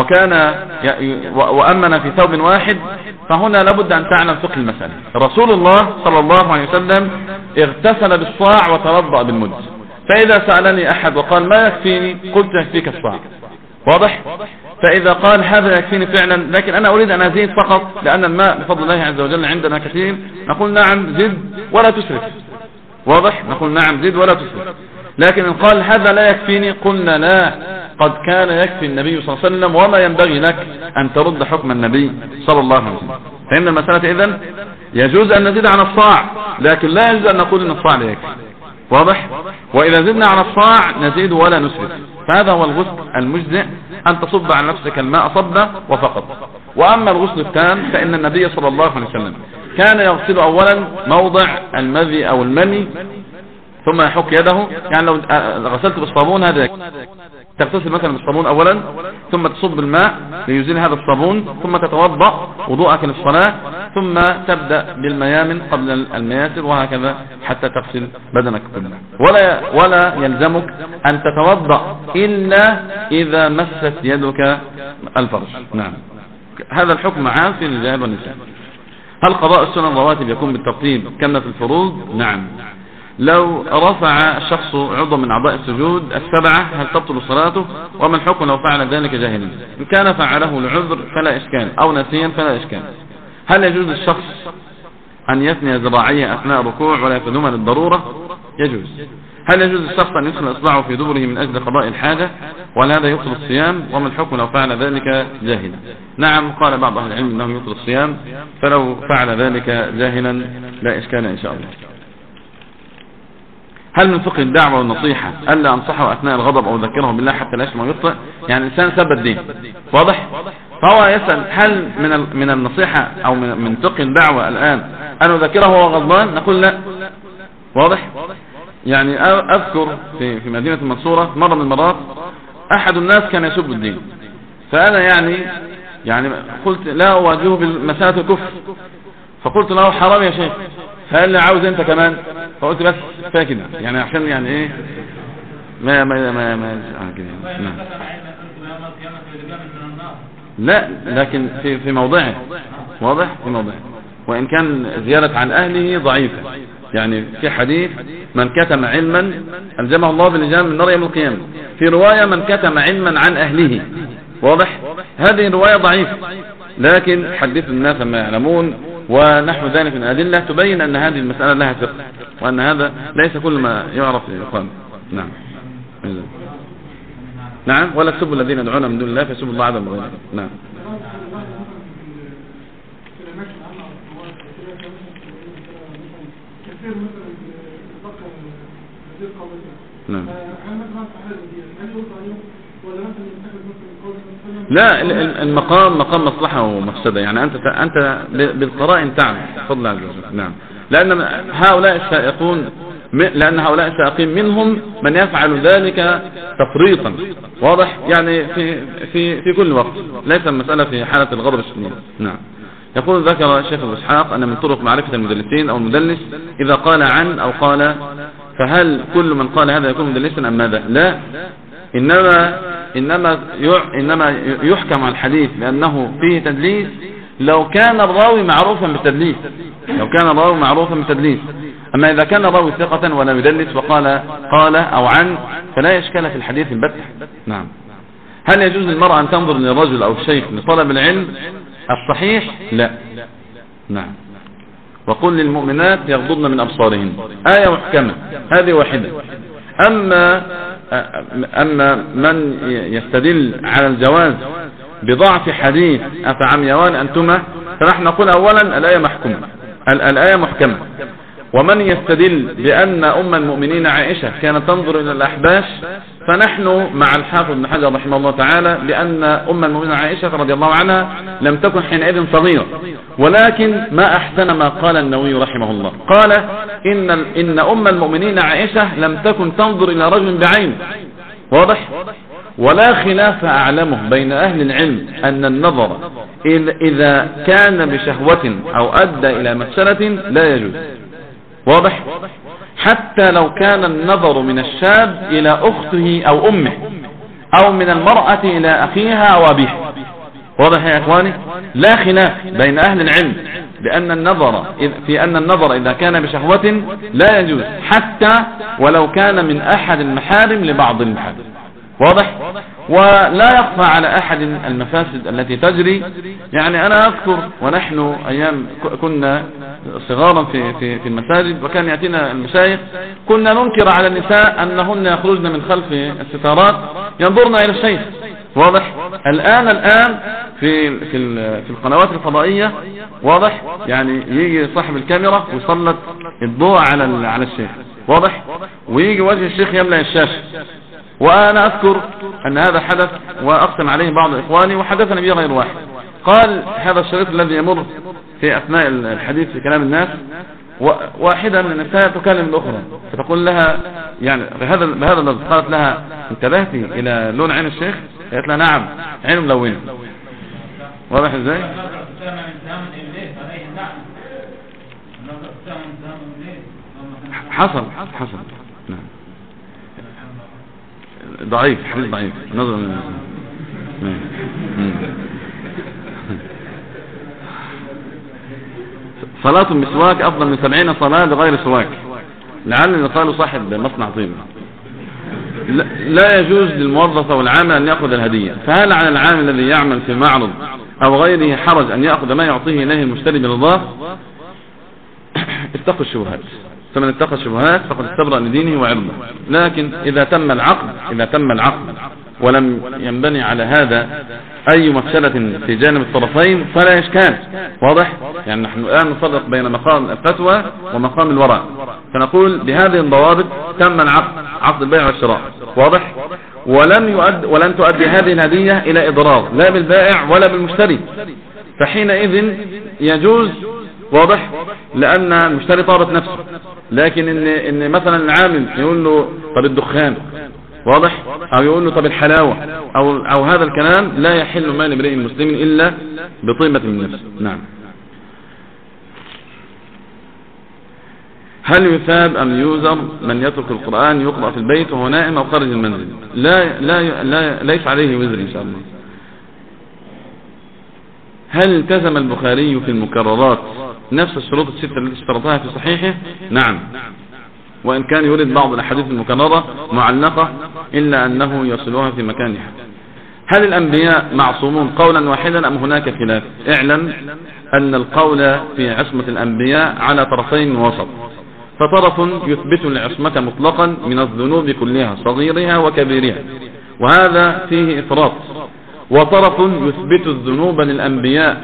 وأمن في ثوب واحد، فهنا لابد أن تعلم فقه المسألة. رسول الله صلى الله عليه وسلم اغتسل بالصاع وتوضأ بالمد، فإذا سألني أحد وقال ما يكفيني قلت يكفيك الصاع، واضح؟ فإذا قال هذا يكفيني فعلا لكن أنا أريد أن أزيد فقط لأن الماء بفضل الله عز وجل عندنا كثير، نقول نعم زد ولا تسرف، واضح؟ نقول نعم زد ولا تسرف. لكن إن قال هذا لا يكفيني قلنا لا، قد كان يكفي النبي صلى الله عليه وسلم وما ينبغي لك أن ترد حكم النبي صلى الله عليه وسلم. فإن المسألة إذن يجوز أن نزيد عن الصاع لكن لا يجوز أن نقول أن الصاع لا يكفي، واضح؟ وإذا زدنا عن الصاع نزيد ولا نسرف. فهذا هو الغسل المجزئ، أن تصب عن نفسك الماء صبة وفقط. وأما الغسل التام فإن النبي صلى الله عليه وسلم كان يغسل أولا موضع المذي أو المني ثم يحك يده، يعني لو غسلت بالصابون هذا تغتسل مثلا بالصابون أولا ثم تصب الماء ليزيل هذا الصابون ثم تتوضأ وضوءك للصلاة ثم تبدأ بالميامن قبل المياسر وهكذا حتى تغسل بدنك كله. ولا يلزمك أن تتوضأ إلا إذا مست يدك الفرج. نعم، هذا الحكم عام في الرجال والنساء. هل قضاء السنن الرواتب يكون بالترتيب كما في الفروض؟ نعم. لو رفع الشخص عضو من أعضاء السجود السبعة هل تبطل صلاته؟ وما الحكم لو فعل ذلك جاهلا؟ إن كان فعله لعذر فلا إشكال أو نسيا فلا إشكال. هل يجوز للشخص أن يثني ذراعيه أثناء الركوع ولا يفدهما للضرورة؟ يجوز. هل يجوز للشخص أن يدخل إصبعه في دبره من أجل قضاء الحاجة ولا هذا يبطل الصيام؟ وما الحكم لو فعل ذلك جاهلا؟ نعم، قال بعض أهل العلم أنه يبطل الصيام، فلو فعل ذلك جاهلا لا إشكال إن شاء الله. هل من فقه الدعوة والنصيحة ألا أنصحه أثناء الغضب أو أذكره بالله حتى لا يشمع ويخطئ؟ يعني إنسان سب الدين، واضح؟ فهو يسأل هل من النصيحة أو من فقه الدعوة الآن أن أذكره وهو غضبان؟ نقول لا، واضح؟ يعني أذكر في مدينة المنصورة مرة من المرات أحد الناس كان يسب الدين، فأنا يعني قلت لا أواجهه بالمسألة الكفر، فقلت له حرام يا شيخ، فقال لي عاوز أنت كمان، فقلت بس فاكد يعني عشان يعني إيه ما كده. نعم. لا، لكن في موضعه، واضح؟ في موضعه، وإن كان زيادة عن أهله ضعيفة. يعني في حديث من كتم علما ألزمه الله باللجام من نار يوم القيامة، في رواية من كتم علما عن أهله، واضح؟ هذه الرواية ضعيفة، لكن حدث الناس ما يعلمون ونحو ذلك من الأدلة تبين أن هذه المسألة لها فقه وأن هذا ليس كل ما يعرف يقال. نعم. نعم، ولا تسبوا الذين يدعون من دون الله فيسبوا الله عدم غيره. نعم. نعم. لا، المقام مقام مصلحة ومفسدة، يعني أنت بالقرائن تعمل فضل عز وجل. نعم، لأن هؤلاء السائقين منهم من يفعل ذلك تفريطا، واضح؟ يعني في كل وقت، ليس المسألة في حالة الغضب الشديد. نعم. يقول ذكر الشيخ أبو إسحاق أن من طرق معرفة المدلسين أو المدلس إذا قال عن أو قال، فهل كل من قال هذا يكون مدلسا أم ماذا؟ لا، إنما يحكم على الحديث بأنه فيه تدليس لو كان الراوي معروفا بالتدليس، أما إذا كان الراوي ثقة ولا يدلس وقال أو عن فلا إشكال في الحديث البتة. نعم. هل يجوز للمرأة أن تنظر للرجل أو الشيخ لطلب العلم؟ الصحيح لا. نعم. وقل للمؤمنات يغضضن من أبصارهن، آية محكمة، هذه واحدة. أما من يستدل على الجواز بضعف حديث أفعميوان أنتما، فنحن نقول أولا الآية محكمة. ومن يستدل بأن أم المؤمنين عائشة كانت تنظر إلى الأحباش، فنحن مع الحافظ ابن حجر رحمه الله تعالى بأن أم المؤمنين عائشة رضي الله عنها لم تكن حينئذ صغيرة، ولكن ما أحسن ما قال النووي رحمه الله، قال إن أم المؤمنين عائشة لم تكن تنظر إلى رجل بعين، واضح؟ ولا خلاف أعلمه بين أهل العلم أن النظر إذا كان بشهوة أو أدى إلى مفسدة لا يجوز. واضح؟ حتى لو كان النظر من الشاب إلى أخته أو أمه، أو من المرأة إلى أخيها أو أبيها. واضح يا إخواني؟ لا خلاف بين أهل العلم بأن النظر إذا كان بشهوة لا يجوز، حتى ولو كان من أحد المحارم لبعض المحارم. واضح؟ ولا يخفى على أحد المفاسد التي تجري. يعني أنا أذكر ونحن أيام كنا صغارا في المساجد، وكان يأتينا المشايخ، كنا ننكر على النساء أنهن يخرجن من خلف الستارات ينظرن إلى الشيخ. واضح؟ الآن في القنوات الفضائية، واضح؟ يعني يجي صاحب الكاميرا ويسلط الضوء على الشيخ، واضح؟ ويجي وجه الشيخ يملأ الشاشة. وأنا أذكر أن هذا حدث وأقسم عليه بعض إخواني، وحدثنا به غير واحد. قال هذا الشريط الذي يمر في أثناء الحديث في كلام الناس، واحدة من النساء تكلم الأخرى فتقول لها يعني بهذا اللفظ، قالت لها انتبهتي إلى لون عين الشيخ؟ قالت لها نعم عينه ملونة. واضح ازاي؟ حصل نعم. ضعيف، حديث ضعيف نظر. صلاة المسواك أفضل من 70 صلاة لغير سواك، لعل قالوا صاحب مصنع طيب. لا يجوز للموظف والعامل أن يأخذ الهدية، فهل على العامل الذي يعمل في معرض أو غيره حرج أن يأخذ ما يعطيه إليه المشتري برضاه؟ اتقوا الشبهات، فمن اتقى الشبهات فقد استبرأ لدينه وعرضه. لكن إذا تم العقد ولم ينبني على هذا أي مفسدة في جانب الطرفين فلا إشكال. واضح؟ يعني نحن الآن نفرق بين مقام الفتوى ومقام الوراء، فنقول بهذه الضوابط تم العقد، عقد البيع والشراء. واضح؟ ولن تؤدي هذه الهدية إلى إضرار لا بالبائع ولا بالمشتري، فحينئذ يجوز. واضح؟ لأن المشتري طابت نفسه. لكن إن مثلا العامل يقول له طب الدخان، واضح؟ أو يقول له طب الحلاوة أو هذا الكلام لا يحل مال امرئ مسلم إلا بطيبة من نفسه. نعم. هل يثاب أم يوزر من يترك القرآن يقرأ في البيت وهو نائم أو خارج المنزل؟ ليس عليه وزر إن شاء الله. هل التزم البخاري في المكررات نفس الشروط الستة التي اشترطها في صحيحه؟ نعم، وإن كان يريد بعض الأحاديث المكررة معلقة إلا أنه يصلها في مكانها. هل الأنبياء معصومون قولا واحدا أم هناك خلاف؟ اعلم أن القول في عصمة الأنبياء على طرفين وسط، فطرف يثبت العصمة مطلقا من الذنوب كلها صغيرها وكبيرها وهذا فيه إفراط، وطرف يثبت الذنوب للأنبياء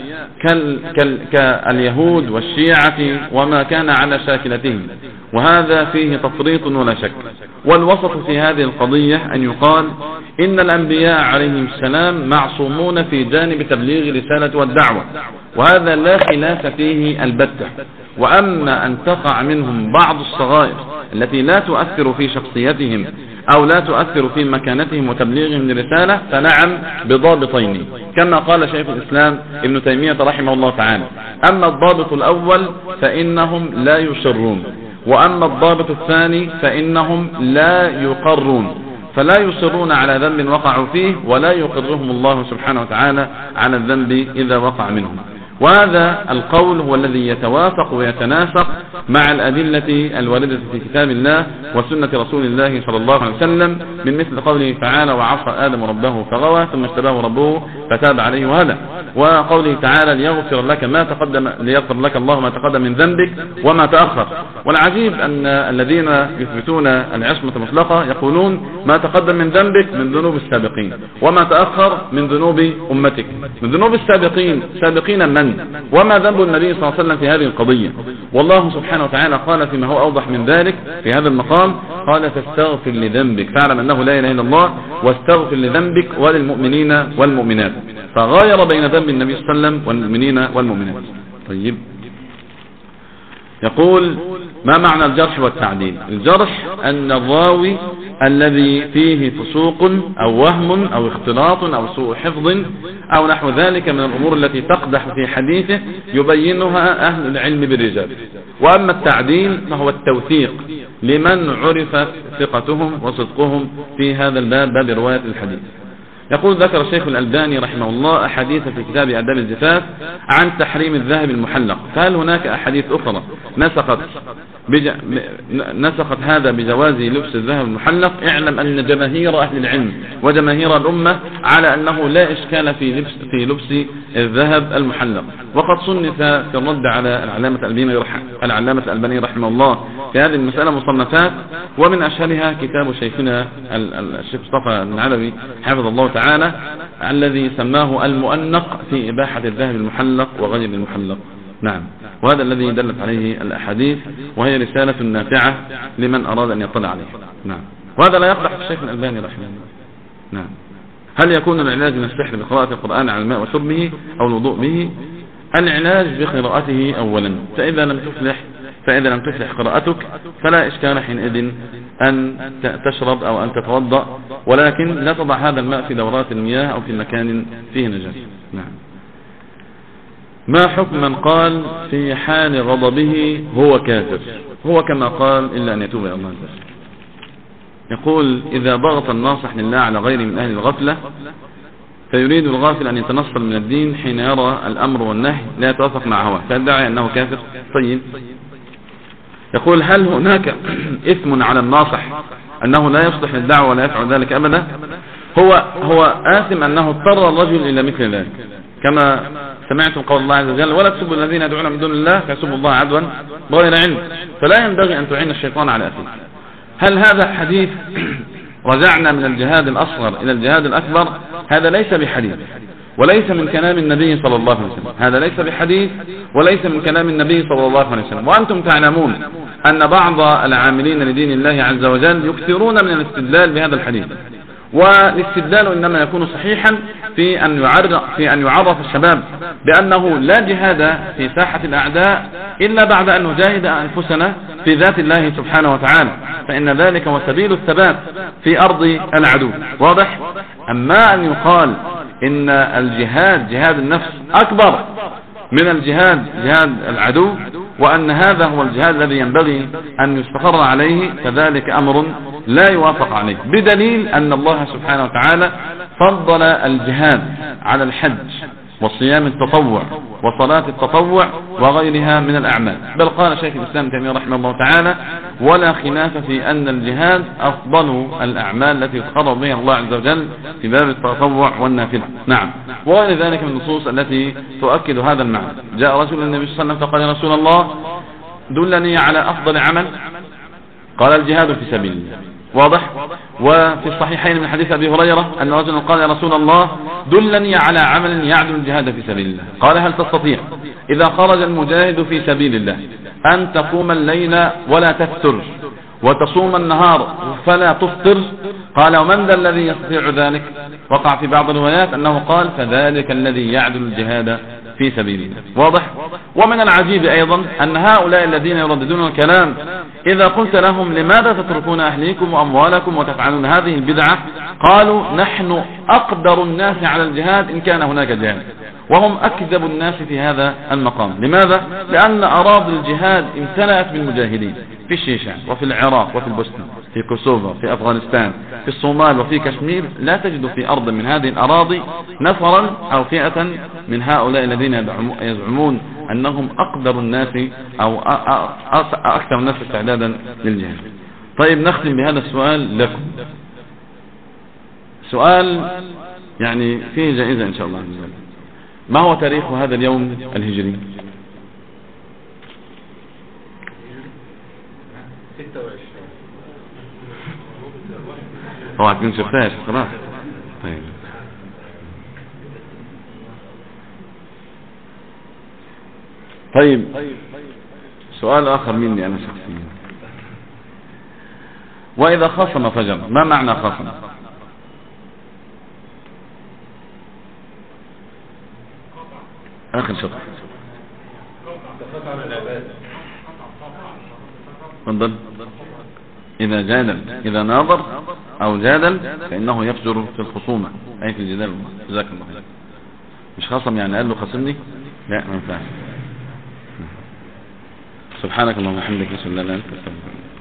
كاليهود والشيعة وما كان على شاكلتهم، وهذا فيه تفريط ولا شك. والوسط في هذه القضية أن يقال إن الأنبياء عليهم السلام معصومون في جانب تبليغ الرسالة والدعوة، وهذا لا خلاف فيه البتة. وأما أن تقع منهم بعض الصغائر التي لا تؤثر في شخصيتهم أو لا تؤثر في مكانتهم وتبليغهم للرسالة فنعم بضابطين، كما قال شيخ الإسلام ابن تيمية رحمه الله تعالى: أما الضابط الأول فإنهم لا يشرون، وأما الضابط الثاني فإنهم لا يقرون، فلا يصرون على ذنب وقعوا فيه ولا يقرهم الله سبحانه وتعالى على الذنب إذا وقع منهم. وهذا القول هو الذي يتوافق ويتناسق مع الأدلة الواردة في كتاب الله وسنة رسول الله صلى الله عليه وسلم، من مثل قوله تعالى: وعصى آدم ربه فغوى ثم اجتباه ربه فتاب عليه وهدى، وقوله تعالى: ليغفر لك الله ما تقدم من ذنبك وما تأخر. والعجيب أن الذين يثبتون العصمة المطلقة يقولون ما تقدم من ذنبك من ذنوب السابقين وما تأخر من ذنوب أمتك. من ذنوب السابقين من؟ وما ذنب النبي صلى الله عليه وسلم في هذه القضية؟ والله سبحانه وتعالى قال فيما هو أوضح من ذلك في هذا المقام، قال: فاستغفر لذنبك، فاعلم أنه لا إله إلا الله، واستغفر لذنبك وللمؤمنين والمؤمنات، فغاير بين ذنب النبي صلى الله عليه وسلم والمؤمنين والمؤمنات. طيب، يقول: ما معنى الجرح والتعديل؟ الجرح أن الراوي الذي فيه فسوق أو وهم أو اختلاط أو سوء حفظ أو نحو ذلك من الأمور التي تقدح في حديثه يبينها أهل العلم بالرجال. وأما التعديل فهو التوثيق لمن عرف ثقتهم وصدقهم في هذا الباب، باب رواية الحديث. يقول ذكر الشيخ الألباني رحمه الله أحاديث في كتاب آداب الزفاف عن تحريم الذهب المحلق، فهل هناك أحاديث أخرى نسخت هذا بجواز لبس الذهب المحلق؟ اعلم أن جماهير أهل العلم وجماهير الأمة على أنه لا إشكال في لبس الذهب المحلق. وقد صنف في الرد على العلامة الألباني رحمه الله في هذه المسألة مصنفات، ومن أشهرها كتاب شيخنا الشيخ مصطفى بن علوي حفظه الله تعالى الذي سماه المؤنق في إباحة الذهب المحلق وغير المحلق. نعم، وهذا الذي دلت عليه الأحاديث، وهي رسالة نافعة لمن أراد أن يطلع عليه. نعم، وهذا لا يقدح الشيخ الألباني رحمه الله. نعم. هل يكون العلاج من السحر بقراءة القرآن على الماء وشربه أو الوضوء به؟ العلاج بقراءته أولا، فإذا لم تفلح قراءتك فلا إشكال حينئذ أن تشرب أو أن تتوضأ، ولكن لا تضع هذا الماء في دورات المياه أو في مكان فيه نجاسة. نعم. ما حكم من قال في حال غضبه هو كافر؟ هو كما قال إلا أن يتوب إلى الله عز وجل. يقول إذا ضغط الناصح لله على غيره من أهل الغفلة فيريد الغافل أن يتنصل من الدين حين يرى الأمر والنهي لا يتوافق مع هواه فيدعي أنه كافر. طيب، يقول هل هناك إثم على الناصح أنه لا يصلح للدعوة ولا يفعل ذلك أبدا؟ هو آثم أنه اضطر الرجل إلى مثل ذلك، كما سمعتم قول الله عز وجل ولا تسبوا الذين يدعون من دون الله فيسبوا الله عدوا بغير علم، فلا ينبغي أن تعين الشيطان على أخيه. هل هذا حديث رجعنا من الجهاد الأصغر إلى الجهاد الأكبر؟ هذا ليس بحديث وليس من كلام النبي صلى الله عليه وسلم، هذا ليس بحديث وليس من كلام النبي صلى الله عليه وسلم. وأنتم تعلمون أن بعض العاملين لدين الله عز وجل يكثرون من الاستدلال بهذا الحديث، والاستدلال إنما يكون صحيحا في أن يعرف الشباب بأنه لا جهاد في ساحة الأعداء إلا بعد أن نجاهد أنفسنا في ذات الله سبحانه وتعالى، فإن ذلك هو سبيل الثبات في أرض العدو. واضح؟ أما أن يقال إن الجهاد جهاد النفس أكبر من الجهاد جهاد العدو، وأن هذا هو الجهاد الذي ينبغي أن يستقر عليه، فذلك أمر لا يوافق عليه، بدليل أن الله سبحانه وتعالى فضل الجهاد على الحج وصيام التطوع وصلاة التطوع وغيرها من الأعمال. بل قال شيخ الإسلام تيمية رحمه الله تعالى ولا خلاف في أن الجهاد أفضل الأعمال التي يتقرب بها الله عز وجل في باب التطوع والنافلة. نعم، وغير ذلك من النصوص التي تؤكد هذا المعنى. جاء رجل النبي صلى الله عليه وسلم فقال يا رسول الله دلني على أفضل عمل، قال الجهاد في سبيل الله. واضح؟ وفي الصحيحين من حديث أبي هريرة أن رجلا قال يا رسول الله دلني على عمل يعدل الجهاد في سبيل الله، قال هل تستطيع إذا خرج المجاهد في سبيل الله أن تقوم الليل ولا تفتر وتصوم النهار فلا تفطر؟ قال ومن ذا الذي يستطيع ذلك؟ وقع في بعض الروايات أنه قال فذلك الذي يعدل الجهاد في سبيل الله. واضح؟ ومن العجيب أيضا أن هؤلاء الذين يرددون الكلام إذا قلت لهم لماذا تتركون أهليكم وأموالكم وتفعلون هذه البدعة قالوا نحن أقدر الناس على الجهاد إن كان هناك جهاد، وهم أكذب الناس في هذا المقام. لماذا؟ لأن أراضي الجهاد امتلأت بالمجاهدين في الشيشان وفي العراق وفي البوسنة في كوسوفا في أفغانستان في الصومال وفي كشمير، لا تجد في أرض من هذه الأراضي نفرا أو فئة من هؤلاء الذين يزعمون أنهم أقدر الناس أو أكثر الناس استعدادا للجهاد. طيب، نختم بهذا السؤال لكم، سؤال يعني فيه جائزة إن شاء الله. ما هو تاريخ هذا اليوم الهجري؟ 26. طبعا تكون شفتهاش خلاص. طيب سؤال آخر مني أنا شخصيا، وإذا خصم فجر ما معنى خصم؟ آخر شطر تفضل. إذا جادل إذا ناظر او جادل فانه يفجر في الخصومة اي في الجدال. جزاك الله خير. مش خصم يعني قال له خصمني، لا ما ينفعش. سبحانك اللهم وبحمدك اشهد ان لا اله الا انت استغفرك.